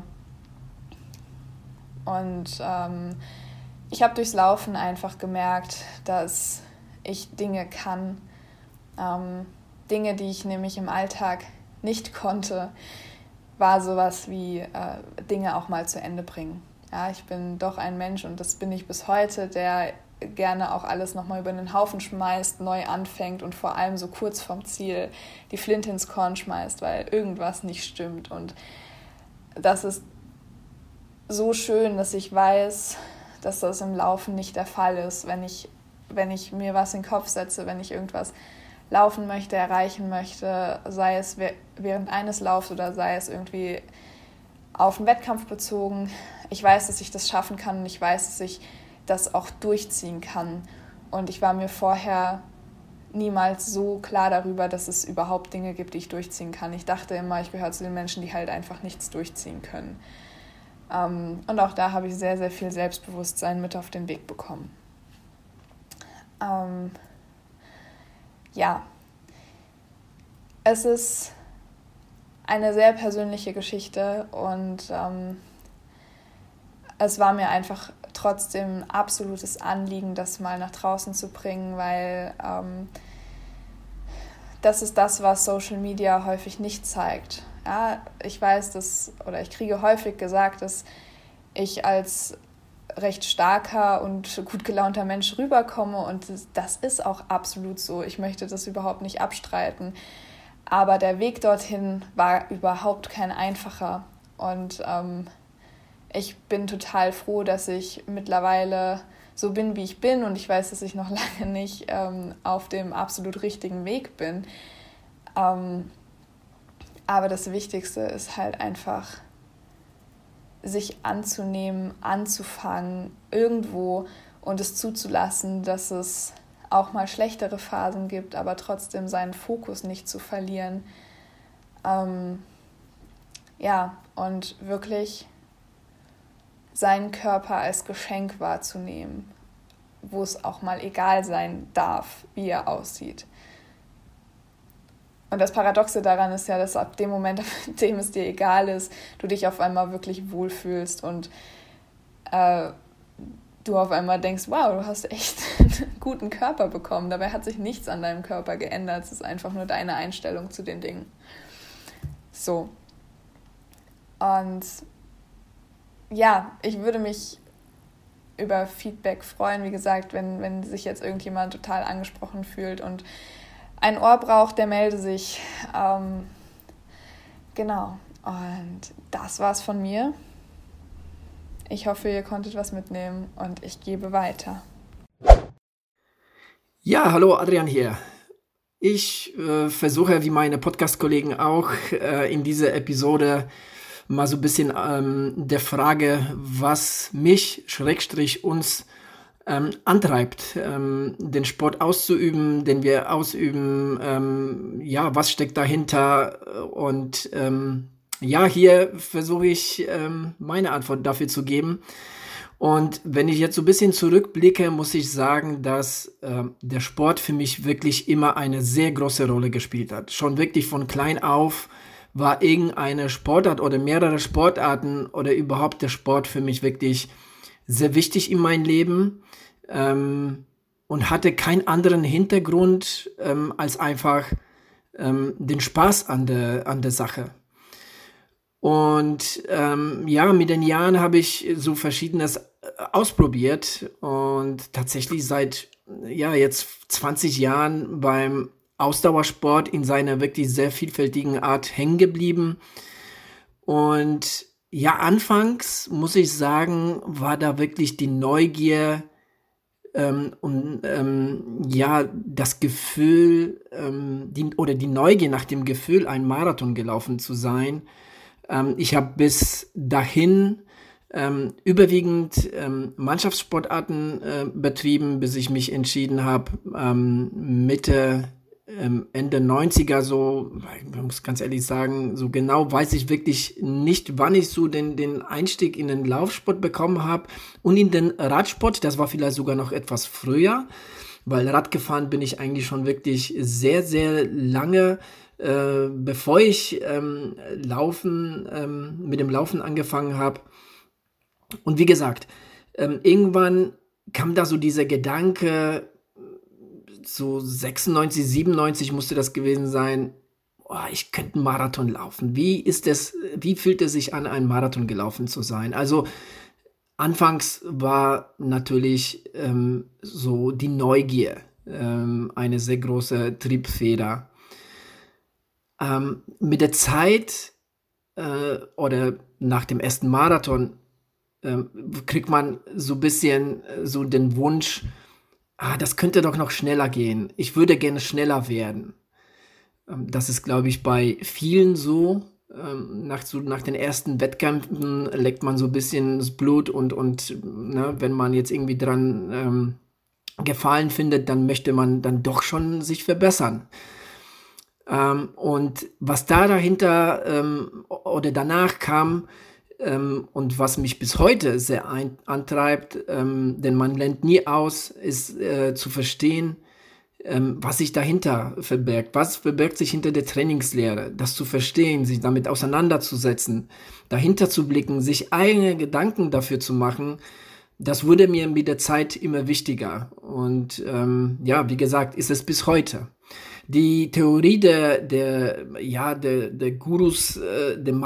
Und ähm, ich habe durchs Laufen einfach gemerkt, dass ich Dinge kann, ähm, Dinge, die ich nämlich im Alltag nicht konnte, war sowas wie äh, Dinge auch mal zu Ende bringen. Ja, ich bin doch ein Mensch und das bin ich bis heute, der gerne auch alles nochmal über den Haufen schmeißt, neu anfängt und vor allem so kurz vorm Ziel die Flinte ins Korn schmeißt, weil irgendwas nicht stimmt. Und das ist so schön, dass ich weiß, dass das im Laufen nicht der Fall ist. Wenn ich, wenn ich mir was in den Kopf setze, wenn ich irgendwas laufen möchte, erreichen möchte, sei es während eines Laufs oder sei es irgendwie auf einen Wettkampf bezogen. Ich weiß, dass ich das schaffen kann und ich weiß, dass ich das auch durchziehen kann. Und ich war mir vorher niemals so klar darüber, dass es überhaupt Dinge gibt, die ich durchziehen kann. Ich dachte immer, ich gehöre zu den Menschen, die halt einfach nichts durchziehen können. Ähm, und auch da habe ich sehr, sehr viel Selbstbewusstsein mit auf den Weg bekommen. Ähm, ja, es ist eine sehr persönliche Geschichte und ähm, es war mir einfach trotzdem ein absolutes Anliegen, das mal nach draußen zu bringen, weil ähm, das ist das, was Social Media häufig nicht zeigt. Ja, ich weiß, dass, oder ich kriege häufig gesagt, dass ich als recht starker und gut gelaunter Mensch rüberkomme und das ist auch absolut so. Ich möchte das überhaupt nicht abstreiten. Aber der Weg dorthin war überhaupt kein einfacher und ähm, ich bin total froh, dass ich mittlerweile so bin, wie ich bin und ich weiß, dass ich noch lange nicht ähm, auf dem absolut richtigen Weg bin. Ähm, aber das Wichtigste ist halt einfach, sich anzunehmen, anzufangen, irgendwo und es zuzulassen, dass es auch mal schlechtere Phasen gibt, aber trotzdem seinen Fokus nicht zu verlieren. Ähm, ja, und wirklich seinen Körper als Geschenk wahrzunehmen, wo es auch mal egal sein darf, wie er aussieht. Und das Paradoxe daran ist ja, dass ab dem Moment, ab dem es dir egal ist, du dich auf einmal wirklich wohlfühlst und äh, du auf einmal denkst, wow, du hast echt einen guten Körper bekommen. Dabei hat sich nichts an deinem Körper geändert. Es ist einfach nur deine Einstellung zu den Dingen. So. Und ja, ich würde mich über Feedback freuen. Wie gesagt, wenn, wenn sich jetzt irgendjemand total angesprochen fühlt und ein Ohr braucht, der melde sich. Ähm, genau. Und das war's von mir. Ich hoffe, ihr konntet was mitnehmen und ich gebe weiter. Ja, hallo Adrian hier. Ich äh, versuche, wie meine Podcast-Kollegen auch, äh, in dieser Episode mal so ein bisschen ähm, der Frage, was mich, Schrägstrich uns, ähm, antreibt, ähm, den Sport auszuüben, den wir ausüben, ähm, ja, was steckt dahinter und ähm, ja, hier versuche ich ähm, meine Antwort dafür zu geben. Und wenn ich jetzt so ein bisschen zurückblicke, muss ich sagen, dass äh, der Sport für mich wirklich immer eine sehr große Rolle gespielt hat. Schon wirklich von klein auf war irgendeine Sportart oder mehrere Sportarten oder überhaupt der Sport für mich wirklich sehr wichtig in meinem Leben ähm, und hatte keinen anderen Hintergrund ähm, als einfach ähm, den Spaß an der, an der Sache. Und ähm, ja, mit den Jahren habe ich so Verschiedenes ausprobiert und tatsächlich seit ja jetzt zwanzig Jahren beim Ausdauersport in seiner wirklich sehr vielfältigen Art hängen geblieben. Und ja, anfangs muss ich sagen, war da wirklich die Neugier ähm, und ähm, ja, das Gefühl ähm, die, oder die Neugier nach dem Gefühl, einen Marathon gelaufen zu sein. Ähm, ich habe bis dahin ähm, überwiegend ähm, Mannschaftssportarten äh, betrieben, bis ich mich entschieden habe, ähm, Mitte, ähm, Ende neunziger so, ich muss ganz ehrlich sagen, so genau weiß ich wirklich nicht, wann ich so den, den Einstieg in den Laufsport bekommen habe und in den Radsport, das war vielleicht sogar noch etwas früher, weil Rad gefahren bin ich eigentlich schon wirklich sehr, sehr lange, äh, bevor ich ähm, Laufen, ähm, mit dem Laufen angefangen habe. Und wie gesagt, ähm, irgendwann kam da so dieser Gedanke, so sechsundneunzig, siebenundneunzig musste das gewesen sein, oh, ich könnte einen Marathon laufen. Wie ist das, wie fühlt es sich an, einen Marathon gelaufen zu sein? Also anfangs war natürlich ähm, so die Neugier ähm, eine sehr große Triebfeder. Ähm, mit der Zeit äh, oder nach dem ersten Marathon ähm, kriegt man so ein bisschen äh, so den Wunsch, ah, das könnte doch noch schneller gehen. Ich würde gerne schneller werden. Ähm, das ist, glaube ich, bei vielen so. Ähm, nach, so. Nach den ersten Wettkämpfen leckt man so ein bisschen das Blut und, und ne, wenn man jetzt irgendwie dran ähm, Gefallen findet, dann möchte man dann doch schon sich verbessern. Ähm, und was da dahinter ähm, oder danach kam ähm, und was mich bis heute sehr ein, antreibt, ähm, denn man lernt nie aus, ist äh, zu verstehen, ähm, was sich dahinter verbirgt. Was verbirgt sich hinter der Trainingslehre? Das zu verstehen, sich damit auseinanderzusetzen, dahinter zu blicken, sich eigene Gedanken dafür zu machen, das wurde mir mit der Zeit immer wichtiger. Und ähm, ja, wie gesagt, ist es bis heute. Die Theorie der, der, ja, der, der Gurus, äh, der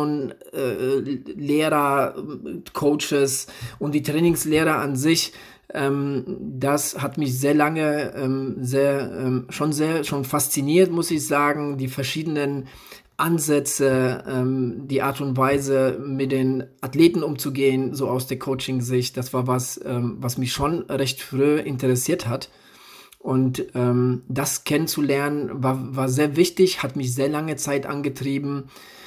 Marathon-Lehrer, äh, Coaches und die Trainingslehrer an sich, ähm, das hat mich sehr lange, ähm, sehr, ähm, schon sehr, schon fasziniert, muss ich sagen. Die verschiedenen Ansätze, ähm, die Art und Weise, mit den Athleten umzugehen, so aus der Coaching-Sicht, das war was, ähm, was mich schon recht früh interessiert hat. Und ähm, das kennenzulernen war, war sehr wichtig, hat mich sehr lange Zeit angetrieben.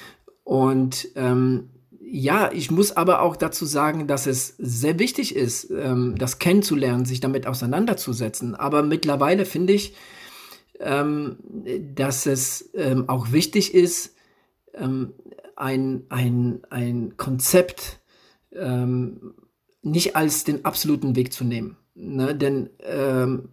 Und ähm, ja, ich muss aber auch dazu sagen, dass es sehr wichtig ist, ähm, das kennenzulernen, sich damit auseinanderzusetzen. Aber mittlerweile finde ich, ähm, dass es ähm, auch wichtig ist, ähm, ein, ein, ein Konzept ähm, nicht als den absoluten Weg zu nehmen. Ne? Denn ähm,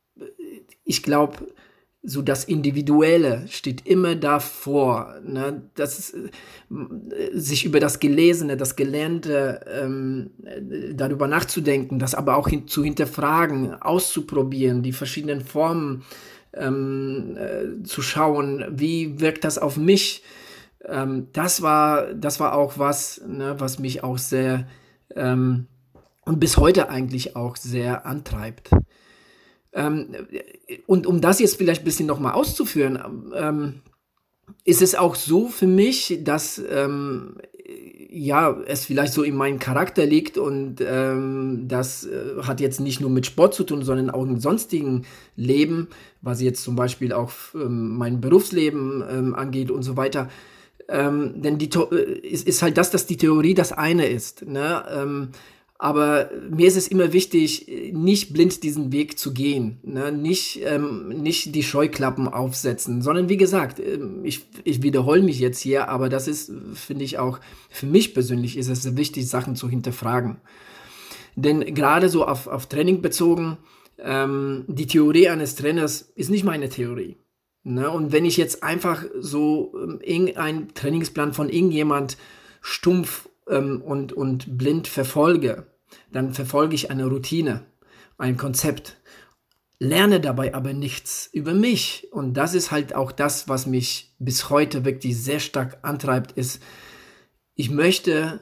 ich glaube, so das Individuelle steht immer davor, ne? Das ist, äh, sich über das Gelesene, das Gelernte ähm, darüber nachzudenken, das aber auch hin, zu hinterfragen, auszuprobieren, die verschiedenen Formen ähm, äh, zu schauen, wie wirkt das auf mich. Ähm, das war, das war auch was, ne, was mich auch sehr ähm, und bis heute eigentlich auch sehr antreibt. Ähm, und um das jetzt vielleicht ein bisschen nochmal auszuführen, ähm, ist es auch so für mich, dass ähm, ja, es vielleicht so in meinem Charakter liegt und ähm, das äh, hat jetzt nicht nur mit Sport zu tun, sondern auch im sonstigen Leben, was jetzt zum Beispiel auch ähm, mein Berufsleben ähm, angeht und so weiter. Ähm, denn die äh, ist, ist halt das, dass die Theorie das eine ist, ne? Ähm, Aber mir ist es immer wichtig, nicht blind diesen Weg zu gehen, ne? nicht, ähm, nicht die Scheuklappen aufsetzen, sondern wie gesagt, ich, ich wiederhole mich jetzt hier, aber das ist, finde ich auch, für mich persönlich ist es wichtig, Sachen zu hinterfragen. Denn gerade so auf, auf Training bezogen, ähm, die Theorie eines Trainers ist nicht meine Theorie. Ne? Und wenn ich jetzt einfach so ähm, irgendeinen Trainingsplan von irgendjemand stumpf ähm, und, und blind verfolge, dann verfolge ich eine Routine, ein Konzept, lerne dabei aber nichts über mich. Und das ist halt auch das, was mich bis heute wirklich sehr stark antreibt, ist, ich möchte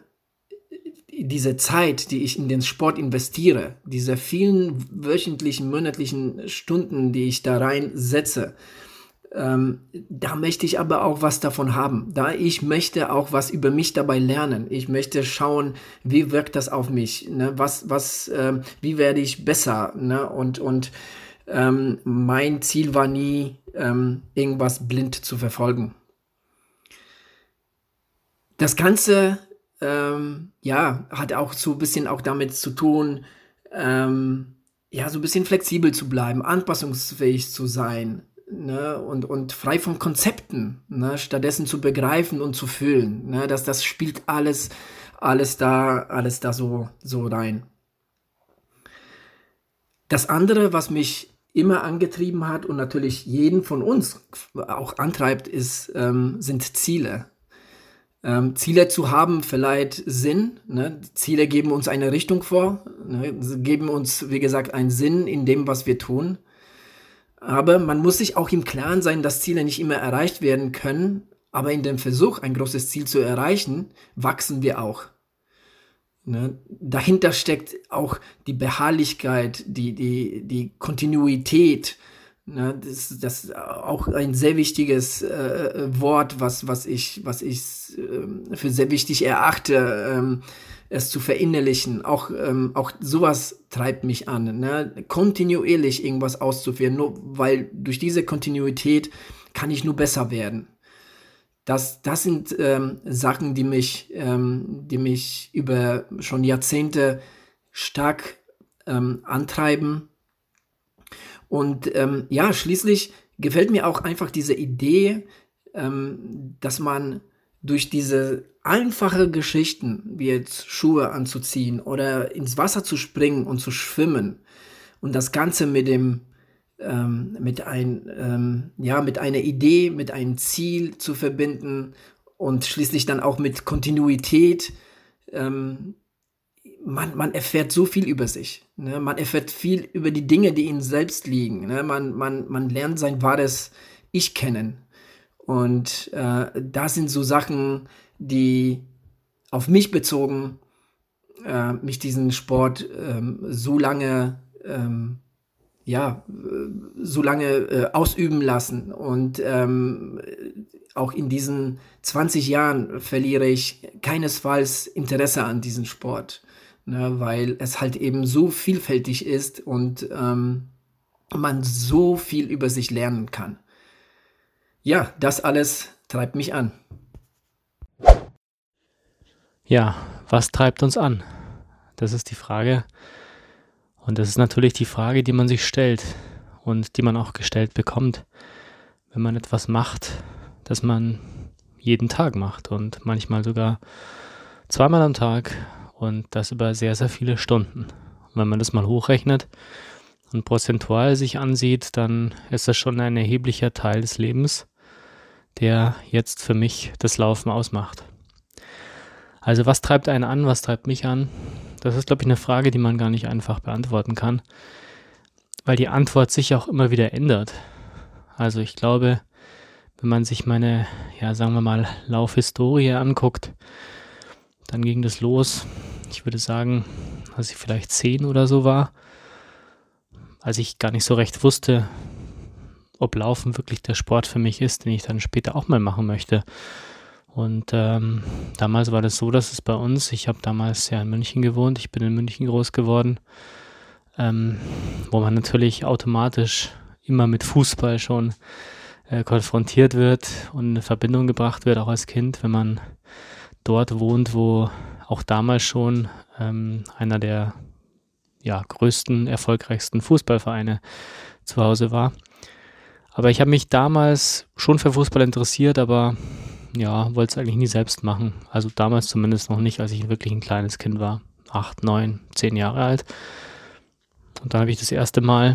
diese Zeit, die ich in den Sport investiere, diese vielen wöchentlichen, monatlichen Stunden, die ich da reinsetze, Ähm, da möchte ich aber auch was davon haben. Da ich möchte auch was über mich dabei lernen. Ich möchte schauen, wie wirkt das auf mich, ne? Was, was, ähm, wie werde ich besser, ne? Und, und ähm, mein Ziel war nie, ähm, irgendwas blind zu verfolgen. Das Ganze, ähm, ja, hat auch so ein bisschen auch damit zu tun, ähm, ja, so ein bisschen flexibel zu bleiben, anpassungsfähig zu sein. Ne, und, und frei von Konzepten, ne, stattdessen zu begreifen und zu fühlen. Ne, dass das spielt alles, alles da, alles da so, so rein. Das andere, was mich immer angetrieben hat und natürlich jeden von uns auch antreibt, ist, ähm, sind Ziele. Ähm, Ziele zu haben verleiht Sinn. Ne? Ziele geben uns eine Richtung vor, ne? Geben uns, wie gesagt, einen Sinn in dem, was wir tun. Aber man muss sich auch im Klaren sein, dass Ziele nicht immer erreicht werden können. Aber in dem Versuch, ein großes Ziel zu erreichen, wachsen wir auch. Ne? Dahinter steckt auch die Beharrlichkeit, die, die, die Kontinuität. Ne, das, das ist auch ein sehr wichtiges äh, Wort, was, was ich, was ich äh, für sehr wichtig erachte, ähm, es zu verinnerlichen. Auch, ähm, auch sowas treibt mich an, ne? Kontinuierlich irgendwas auszuführen, nur weil durch diese Kontinuität kann ich nur besser werden. Das, das sind ähm, Sachen, die mich, ähm, die mich über schon Jahrzehnte stark ähm, antreiben. Und ähm, ja, schließlich gefällt mir auch einfach diese Idee, ähm, dass man durch diese einfache Geschichten, wie jetzt Schuhe anzuziehen oder ins Wasser zu springen und zu schwimmen und das Ganze mit dem ähm, mit ein ähm, ja mit einer Idee, mit einem Ziel zu verbinden und schließlich dann auch mit Kontinuität. Ähm, Man, man erfährt so viel über sich. Ne? Man erfährt viel über die Dinge, die ihnen selbst liegen. Ne? Man, man, man lernt sein wahres Ich kennen. Und äh, das sind so Sachen, die auf mich bezogen äh, mich diesen Sport ähm, so lange, ähm, ja, äh, so lange äh, ausüben lassen. Und ähm, auch in diesen zwanzig Jahren verliere ich keinesfalls Interesse an diesem Sport. Ne, weil es halt eben so vielfältig ist und ähm, man so viel über sich lernen kann. Ja, das alles treibt mich an. Ja, was treibt uns an? Das ist die Frage. Und das ist natürlich die Frage, die man sich stellt und die man auch gestellt bekommt, wenn man etwas macht, das man jeden Tag macht und manchmal sogar zweimal am Tag. Und das über sehr, sehr viele Stunden. Und wenn man das mal hochrechnet und prozentual sich ansieht, dann ist das schon ein erheblicher Teil des Lebens, der jetzt für mich das Laufen ausmacht. Also was treibt einen an, was treibt mich an? Das ist, glaube ich, eine Frage, die man gar nicht einfach beantworten kann, weil die Antwort sich auch immer wieder ändert. Also ich glaube, wenn man sich meine, ja sagen wir mal, Laufhistorie anguckt, dann ging das los, ich würde sagen, als ich vielleicht zehn oder so war, als ich gar nicht so recht wusste, ob Laufen wirklich der Sport für mich ist, den ich dann später auch mal machen möchte. Und ähm, damals war das so, dass es bei uns, ich habe damals ja in München gewohnt, ich bin in München groß geworden, ähm, wo man natürlich automatisch immer mit Fußball schon äh, konfrontiert wird und in Verbindung gebracht wird, auch als Kind, wenn man dort wohnt, wo auch damals schon ähm, einer der ja, größten, erfolgreichsten Fußballvereine zu Hause war. Aber ich habe mich damals schon für Fußball interessiert, aber ja, wollte es eigentlich nie selbst machen. Also damals zumindest noch nicht, als ich wirklich ein kleines Kind war. Acht, neun, zehn Jahre alt. Und dann habe ich das erste Mal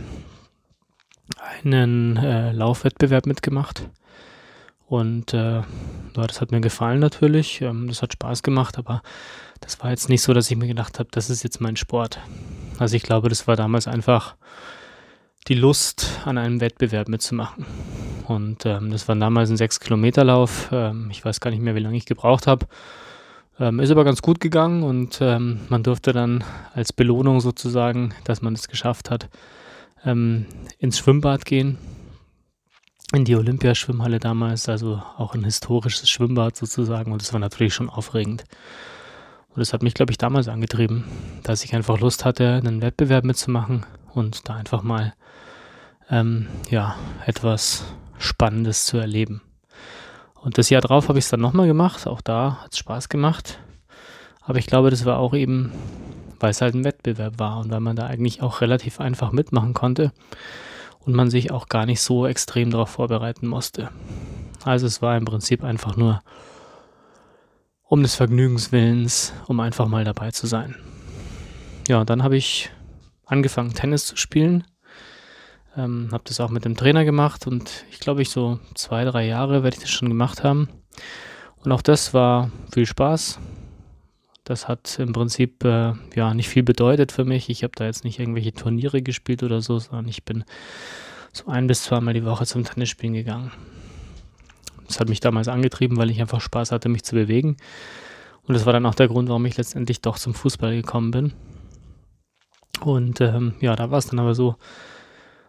einen äh, Laufwettbewerb mitgemacht. Und äh, ja, das hat mir gefallen natürlich, ähm, das hat Spaß gemacht, aber das war jetzt nicht so, dass ich mir gedacht habe, das ist jetzt mein Sport. Also ich glaube, das war damals einfach die Lust, an einem Wettbewerb mitzumachen. Und ähm, das war damals ein sechs Kilometer Lauf, ähm, ich weiß gar nicht mehr, wie lange ich gebraucht habe. Ähm, ist aber ganz gut gegangen und ähm, man durfte dann als Belohnung sozusagen, dass man es geschafft hat, ähm, ins Schwimmbad gehen. In die Olympiaschwimmhalle damals, also auch ein historisches Schwimmbad sozusagen, und das war natürlich schon aufregend. Und das hat mich, glaube ich, damals angetrieben, dass ich einfach Lust hatte, einen Wettbewerb mitzumachen und da einfach mal ähm, ja, etwas Spannendes zu erleben. Und das Jahr drauf habe ich es dann nochmal gemacht, auch da hat es Spaß gemacht. Aber ich glaube, das war auch eben, weil es halt ein Wettbewerb war und weil man da eigentlich auch relativ einfach mitmachen konnte und man sich auch gar nicht so extrem darauf vorbereiten musste. Also es war im Prinzip einfach nur um des Vergnügens Willens, um einfach mal dabei zu sein. Ja, und dann habe ich angefangen, Tennis zu spielen. Ähm, habe das auch mit dem Trainer gemacht und ich glaube, ich so zwei, drei Jahre werde ich das schon gemacht haben. Und auch das war viel Spaß. Das hat im Prinzip äh, ja nicht viel bedeutet für mich. Ich habe da jetzt nicht irgendwelche Turniere gespielt oder so, sondern ich bin so ein bis zweimal die Woche zum Tennisspielen gegangen. Das hat mich damals angetrieben, weil ich einfach Spaß hatte, mich zu bewegen. Und das war dann auch der Grund, warum ich letztendlich doch zum Fußball gekommen bin. Und ähm, ja, da war es dann aber so,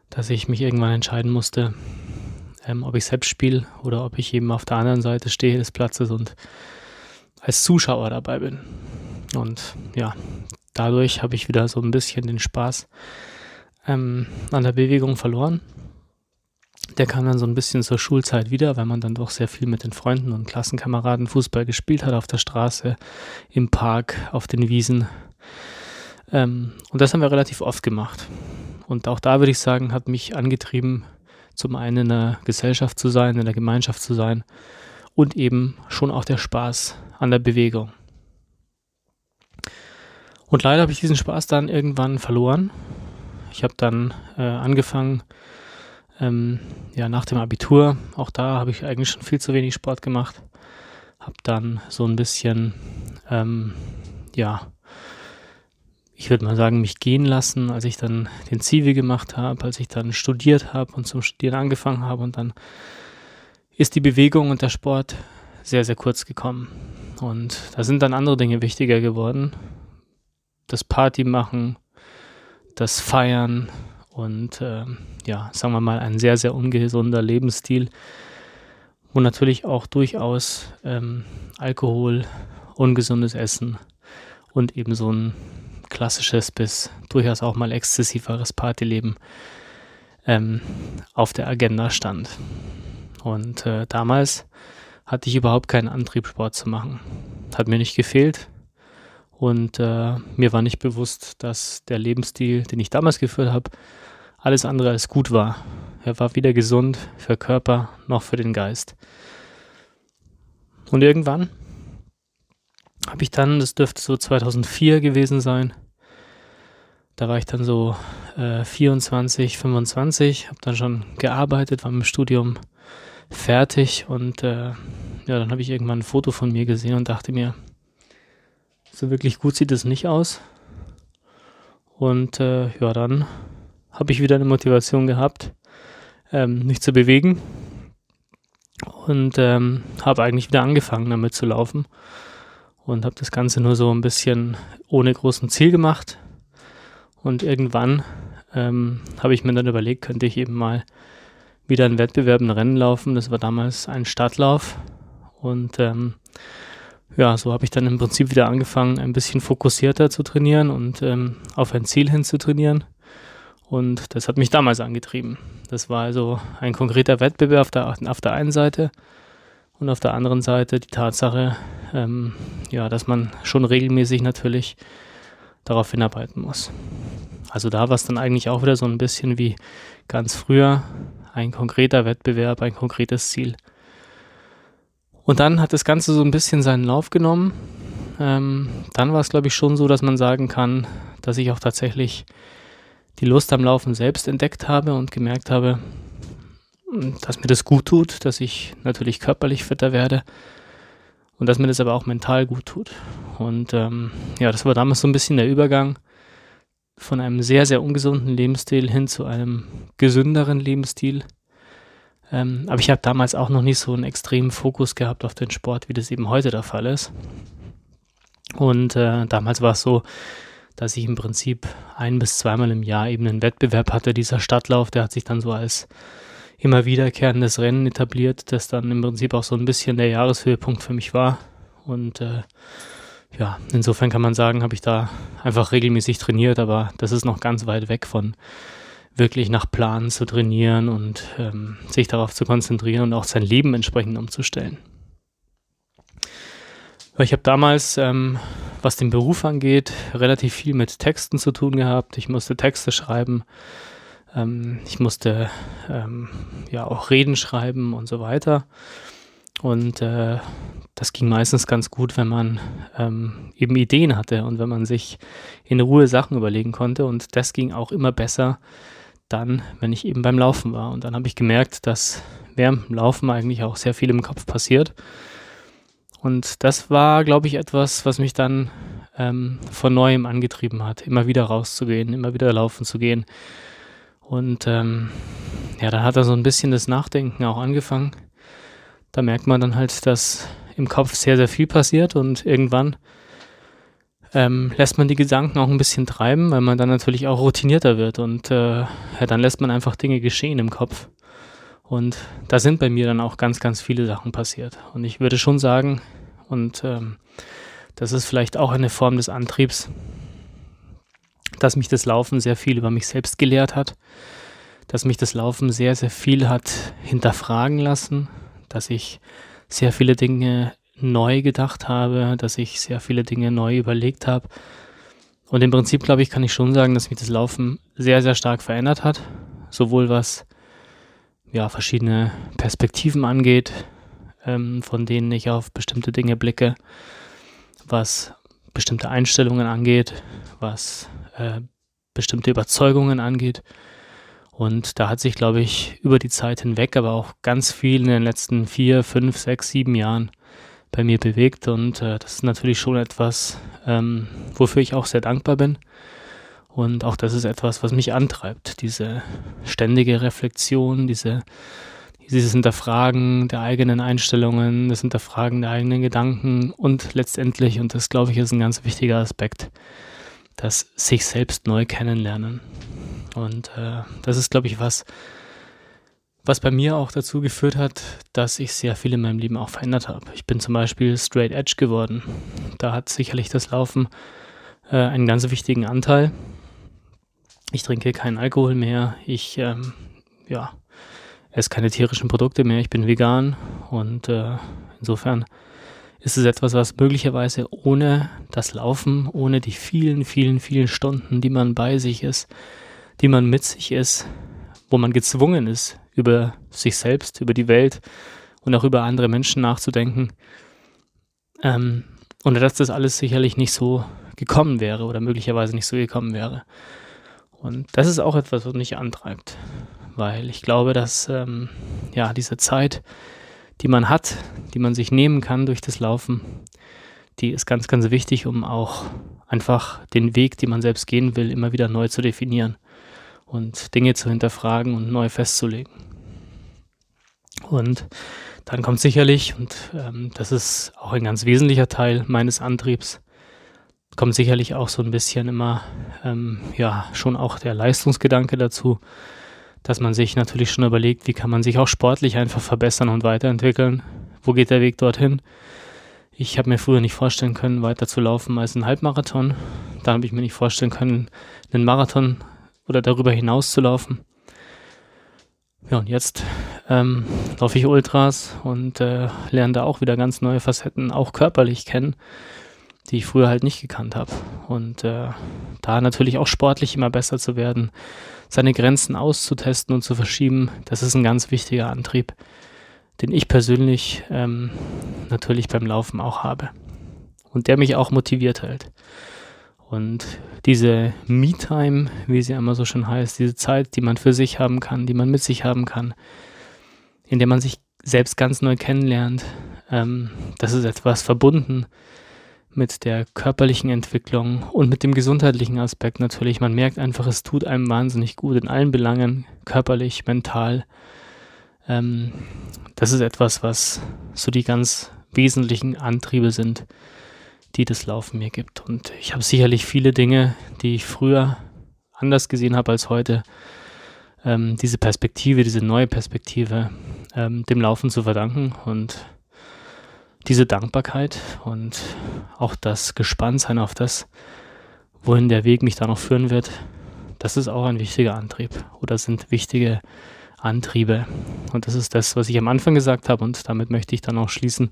dass ich mich irgendwann entscheiden musste, ähm, ob ich selbst spiele oder ob ich eben auf der anderen Seite stehe des Platzes und als Zuschauer dabei bin. Und ja, dadurch habe ich wieder so ein bisschen den Spaß ähm, an der Bewegung verloren. Der kam dann so ein bisschen zur Schulzeit wieder, weil man dann doch sehr viel mit den Freunden und Klassenkameraden Fußball gespielt hat, auf der Straße, im Park, auf den Wiesen. Ähm, und das haben wir relativ oft gemacht. Und auch da würde ich sagen, hat mich angetrieben, zum einen in der Gesellschaft zu sein, in der Gemeinschaft zu sein und eben schon auch der Spaß an der Bewegung. Und leider habe ich diesen Spaß dann irgendwann verloren. Ich habe dann äh, angefangen, ähm, ja, nach dem Abitur, auch da habe ich eigentlich schon viel zu wenig Sport gemacht, habe dann so ein bisschen, ähm, ja, ich würde mal sagen, mich gehen lassen, als ich dann den Zivi gemacht habe, als ich dann studiert habe und zum Studieren angefangen habe, und dann ist die Bewegung und der Sport sehr, sehr kurz gekommen. Und da sind dann andere Dinge wichtiger geworden. Das Party machen, das Feiern und äh, ja, sagen wir mal, ein sehr, sehr ungesunder Lebensstil, wo natürlich auch durchaus ähm, Alkohol, ungesundes Essen und eben so ein klassisches bis durchaus auch mal exzessiveres Partyleben ähm, auf der Agenda stand. Und äh, damals hatte ich überhaupt keinen Antrieb, Sport zu machen. Hat mir nicht gefehlt. Und äh, mir war nicht bewusst, dass der Lebensstil, den ich damals geführt habe, alles andere als gut war. Er war weder gesund für Körper noch für den Geist. Und irgendwann habe ich dann, das dürfte so zweitausendvier gewesen sein, da war ich dann so äh, vierundzwanzig, fünfundzwanzig, habe dann schon gearbeitet, war mit dem Studium fertig und äh, ja, dann habe ich irgendwann ein Foto von mir gesehen und dachte mir, so wirklich gut sieht es nicht aus. Und äh, ja, dann habe ich wieder eine Motivation gehabt, ähm, mich zu bewegen und ähm, habe eigentlich wieder angefangen damit zu laufen und habe das Ganze nur so ein bisschen ohne großen Ziel gemacht. Und irgendwann ähm, habe ich mir dann überlegt, könnte ich eben mal wieder einen Wettbewerb, ein Rennen laufen. Das war damals ein Stadtlauf. Und ähm, ja, so habe ich dann im Prinzip wieder angefangen, ein bisschen fokussierter zu trainieren und ähm, auf ein Ziel hin zu trainieren. Und das hat mich damals angetrieben. Das war also ein konkreter Wettbewerb auf der, auf der einen Seite und auf der anderen Seite die Tatsache, ähm, ja, dass man schon regelmäßig natürlich darauf hinarbeiten muss. Also da war es dann eigentlich auch wieder so ein bisschen wie ganz früher, ein konkreter Wettbewerb, ein konkretes Ziel. Und dann hat das Ganze so ein bisschen seinen Lauf genommen. Ähm, dann war es, glaube ich, schon so, dass man sagen kann, dass ich auch tatsächlich die Lust am Laufen selbst entdeckt habe und gemerkt habe, dass mir das gut tut, dass ich natürlich körperlich fitter werde und dass mir das aber auch mental gut tut. Und ähm, ja, das war damals so ein bisschen der Übergang von einem sehr, sehr ungesunden Lebensstil hin zu einem gesünderen Lebensstil. Ähm, aber ich habe damals auch noch nicht so einen extremen Fokus gehabt auf den Sport, wie das eben heute der Fall ist. Und äh, damals war es so, dass ich im Prinzip ein- bis zweimal im Jahr eben einen Wettbewerb hatte. Dieser Stadtlauf, der hat sich dann so als immer wiederkehrendes Rennen etabliert, das dann im Prinzip auch so ein bisschen der Jahreshöhepunkt für mich war. Und äh, ja, insofern kann man sagen, habe ich da einfach regelmäßig trainiert, aber das ist noch ganz weit weg von wirklich nach Plan zu trainieren und ähm, sich darauf zu konzentrieren und auch sein Leben entsprechend umzustellen. Ich habe damals, ähm, was den Beruf angeht, relativ viel mit Texten zu tun gehabt. Ich musste Texte schreiben, ähm, ich musste ähm, ja auch Reden schreiben und so weiter. Und äh, das ging meistens ganz gut, wenn man ähm, eben Ideen hatte und wenn man sich in Ruhe Sachen überlegen konnte. Und das ging auch immer besser dann, wenn ich eben beim Laufen war. Und dann habe ich gemerkt, dass während dem Laufen eigentlich auch sehr viel im Kopf passiert. Und das war, glaube ich, etwas, was mich dann ähm, von Neuem angetrieben hat, immer wieder rauszugehen, immer wieder laufen zu gehen. Und ähm, ja, da hat da so ein bisschen das Nachdenken auch angefangen. Da merkt man dann halt, dass im Kopf sehr, sehr viel passiert und irgendwann ähm, lässt man die Gedanken auch ein bisschen treiben, weil man dann natürlich auch routinierter wird und äh, ja, dann lässt man einfach Dinge geschehen im Kopf. Und da sind bei mir dann auch ganz, ganz viele Sachen passiert. Und ich würde schon sagen, und ähm, das ist vielleicht auch eine Form des Antriebs, dass mich das Laufen sehr viel über mich selbst gelehrt hat, dass mich das Laufen sehr, sehr viel hat hinterfragen lassen, dass ich sehr viele Dinge neu gedacht habe, dass ich sehr viele Dinge neu überlegt habe. Und im Prinzip, glaube ich, kann ich schon sagen, dass mich das Laufen sehr, sehr stark verändert hat, sowohl was ja, verschiedene Perspektiven angeht, ähm, von denen ich auf bestimmte Dinge blicke, was bestimmte Einstellungen angeht, was äh, bestimmte Überzeugungen angeht. Und da hat sich, glaube ich, über die Zeit hinweg, aber auch ganz viel in den letzten vier, fünf, sechs, sieben Jahren bei mir bewegt. Und äh, das ist natürlich schon etwas, ähm, wofür ich auch sehr dankbar bin. Und auch das ist etwas, was mich antreibt, diese ständige Reflexion, diese, dieses Hinterfragen der eigenen Einstellungen, das Hinterfragen der eigenen Gedanken und letztendlich, und das glaube ich ist ein ganz wichtiger Aspekt, das sich selbst neu kennenlernen. Und äh, das ist, glaube ich, was, was bei mir auch dazu geführt hat, dass ich sehr viel in meinem Leben auch verändert habe. Ich bin zum Beispiel straight edge geworden. Da hat sicherlich das Laufen äh, einen ganz wichtigen Anteil. Ich trinke keinen Alkohol mehr, ich ähm, ja, esse keine tierischen Produkte mehr, ich bin vegan und äh, insofern ist es etwas, was möglicherweise ohne das Laufen, ohne die vielen, vielen, vielen Stunden, die man bei sich ist, die man mit sich ist, wo man gezwungen ist, über sich selbst, über die Welt und auch über andere Menschen nachzudenken, ähm, und dass das alles sicherlich nicht so gekommen wäre oder möglicherweise nicht so gekommen wäre. Und das ist auch etwas, was mich antreibt, weil ich glaube, dass ähm, ja, diese Zeit, die man hat, die man sich nehmen kann durch das Laufen, die ist ganz, ganz wichtig, um auch einfach den Weg, den man selbst gehen will, immer wieder neu zu definieren und Dinge zu hinterfragen und neu festzulegen. Und dann kommt sicherlich, und ähm, das ist auch ein ganz wesentlicher Teil meines Antriebs, kommt sicherlich auch so ein bisschen immer, ähm, ja, schon auch der Leistungsgedanke dazu, dass man sich natürlich schon überlegt, wie kann man sich auch sportlich einfach verbessern und weiterentwickeln. Wo geht der Weg dorthin? Ich habe mir früher nicht vorstellen können, weiter zu laufen als einen Halbmarathon. Da habe ich mir nicht vorstellen können, einen Marathon oder darüber hinaus zu laufen. Ja, und jetzt ähm, laufe ich Ultras und äh, lerne da auch wieder ganz neue Facetten, auch körperlich kennen, die ich früher halt nicht gekannt habe. Und äh, da natürlich auch sportlich immer besser zu werden, seine Grenzen auszutesten und zu verschieben, das ist ein ganz wichtiger Antrieb, den ich persönlich ähm, natürlich beim Laufen auch habe und der mich auch motiviert hält. Und diese Me-Time, wie sie immer so schön heißt, diese Zeit, die man für sich haben kann, die man mit sich haben kann, in der man sich selbst ganz neu kennenlernt, ähm, das ist etwas verbunden mit der körperlichen Entwicklung und mit dem gesundheitlichen Aspekt natürlich. Man merkt einfach, es tut einem wahnsinnig gut in allen Belangen, körperlich, mental. Ähm, das ist etwas, was so die ganz wesentlichen Antriebe sind, die das Laufen mir gibt. Und ich habe sicherlich viele Dinge, die ich früher anders gesehen habe als heute, ähm, diese Perspektive, diese neue Perspektive, ähm, dem Laufen zu verdanken und diese Dankbarkeit und auch das Gespanntsein auf das, wohin der Weg mich da noch führen wird, das ist auch ein wichtiger Antrieb oder sind wichtige Antriebe. Und das ist das, was ich am Anfang gesagt habe und damit möchte ich dann auch schließen.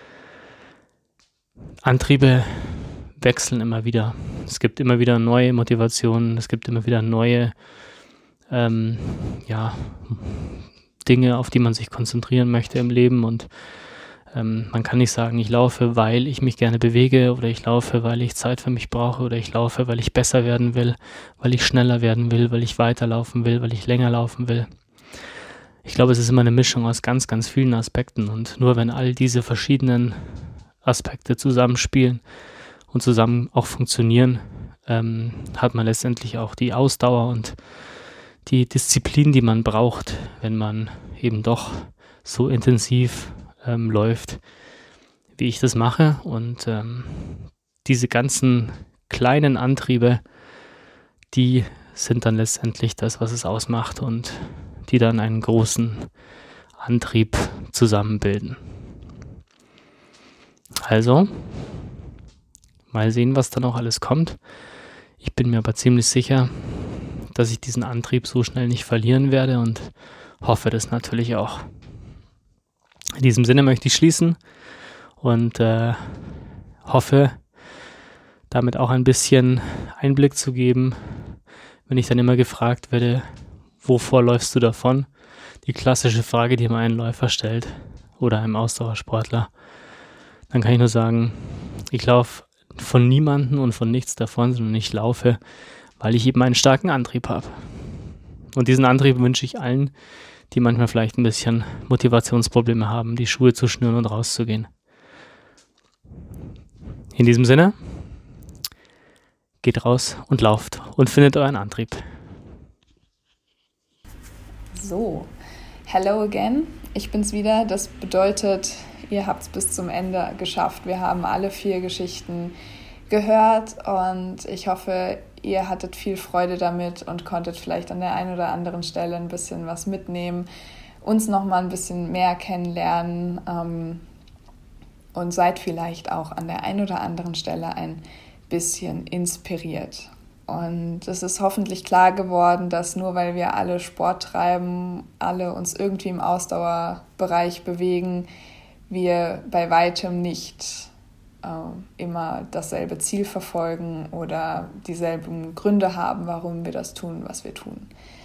Antriebe wechseln immer wieder. Es gibt immer wieder neue Motivationen, es gibt immer wieder neue ähm, ja, Dinge, auf die man sich konzentrieren möchte im Leben und Ähm, man kann nicht sagen, ich laufe, weil ich mich gerne bewege oder ich laufe, weil ich Zeit für mich brauche oder ich laufe, weil ich besser werden will, weil ich schneller werden will, weil ich weiterlaufen will, weil ich länger laufen will. Ich glaube, es ist immer eine Mischung aus ganz, ganz vielen Aspekten und nur wenn all diese verschiedenen Aspekte zusammenspielen und zusammen auch funktionieren, ähm, hat man letztendlich auch die Ausdauer und die Disziplin, die man braucht, wenn man eben doch so intensiv ähm, läuft, wie ich das mache. Und ähm, diese ganzen kleinen Antriebe, die sind dann letztendlich das, was es ausmacht und die dann einen großen Antrieb zusammenbilden. Also, mal sehen, was da noch alles kommt. Ich bin mir aber ziemlich sicher, dass ich diesen Antrieb so schnell nicht verlieren werde und hoffe das natürlich auch. In diesem Sinne möchte ich schließen und äh, hoffe, damit auch ein bisschen Einblick zu geben, wenn ich dann immer gefragt werde, wovor läufst du davon? Die klassische Frage, die man einen Läufer stellt oder einem Ausdauersportler. Dann kann ich nur sagen, ich laufe von niemandem und von nichts davon, sondern ich laufe, weil ich eben einen starken Antrieb habe. Und diesen Antrieb wünsche ich allen, die manchmal vielleicht ein bisschen Motivationsprobleme haben, die Schuhe zu schnüren und rauszugehen. In diesem Sinne, geht raus und lauft und findet euren Antrieb. So, hello again. Ich bin's wieder. Das bedeutet, ihr habt es bis zum Ende geschafft. Wir haben alle vier Geschichten gehört und ich hoffe, ihr hattet viel Freude damit und konntet vielleicht an der einen oder anderen Stelle ein bisschen was mitnehmen, uns nochmal ein bisschen mehr kennenlernen ähm, und seid vielleicht auch an der einen oder anderen Stelle ein bisschen inspiriert. Und es ist hoffentlich klar geworden, dass nur weil wir alle Sport treiben, alle uns irgendwie im Ausdauerbereich bewegen, wir bei weitem nicht äh, immer dasselbe Ziel verfolgen oder dieselben Gründe haben, warum wir das tun, was wir tun.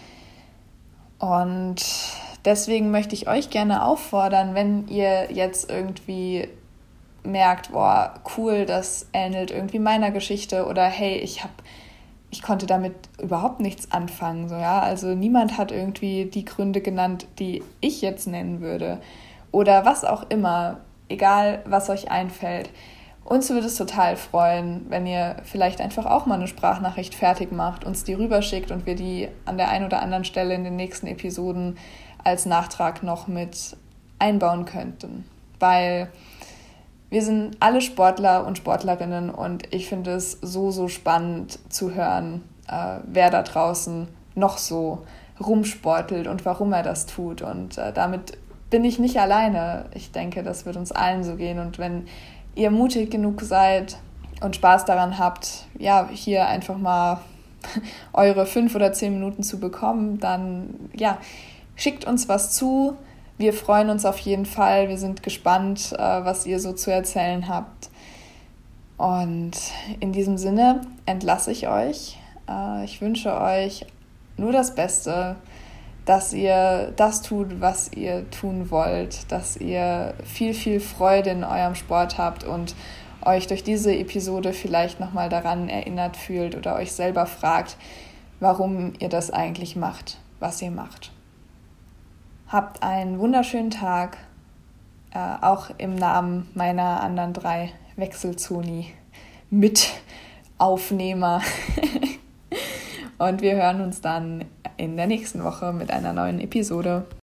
Und deswegen möchte ich euch gerne auffordern, wenn ihr jetzt irgendwie merkt, boah, cool, das ähnelt irgendwie meiner Geschichte oder hey, ich habe ich konnte damit überhaupt nichts anfangen. So, ja? Also niemand hat irgendwie die Gründe genannt, die ich jetzt nennen würde. Oder was auch immer, egal was euch einfällt. Uns würde es total freuen, wenn ihr vielleicht einfach auch mal eine Sprachnachricht fertig macht, uns die rüberschickt und wir die an der einen oder anderen Stelle in den nächsten Episoden als Nachtrag noch mit einbauen könnten. Weil wir sind alle Sportler und Sportlerinnen und ich finde es so, so spannend zu hören, äh, wer da draußen noch so rumsportelt und warum er das tut. Und äh, damit bin ich nicht alleine. Ich denke, das wird uns allen so gehen. Und wenn ihr mutig genug seid und Spaß daran habt, ja, hier einfach mal eure fünf oder zehn Minuten zu bekommen, dann ja, schickt uns was zu. Wir freuen uns auf jeden Fall. Wir sind gespannt, was ihr so zu erzählen habt. Und in diesem Sinne entlasse ich euch. Ich wünsche euch nur das Beste, dass ihr das tut, was ihr tun wollt, dass ihr viel, viel Freude in eurem Sport habt und euch durch diese Episode vielleicht nochmal daran erinnert fühlt oder euch selber fragt, warum ihr das eigentlich macht, was ihr macht. Habt einen wunderschönen Tag, äh, auch im Namen meiner anderen drei Wechselzoni Mitaufnehmer. Und wir hören uns dann in der nächsten Woche mit einer neuen Episode.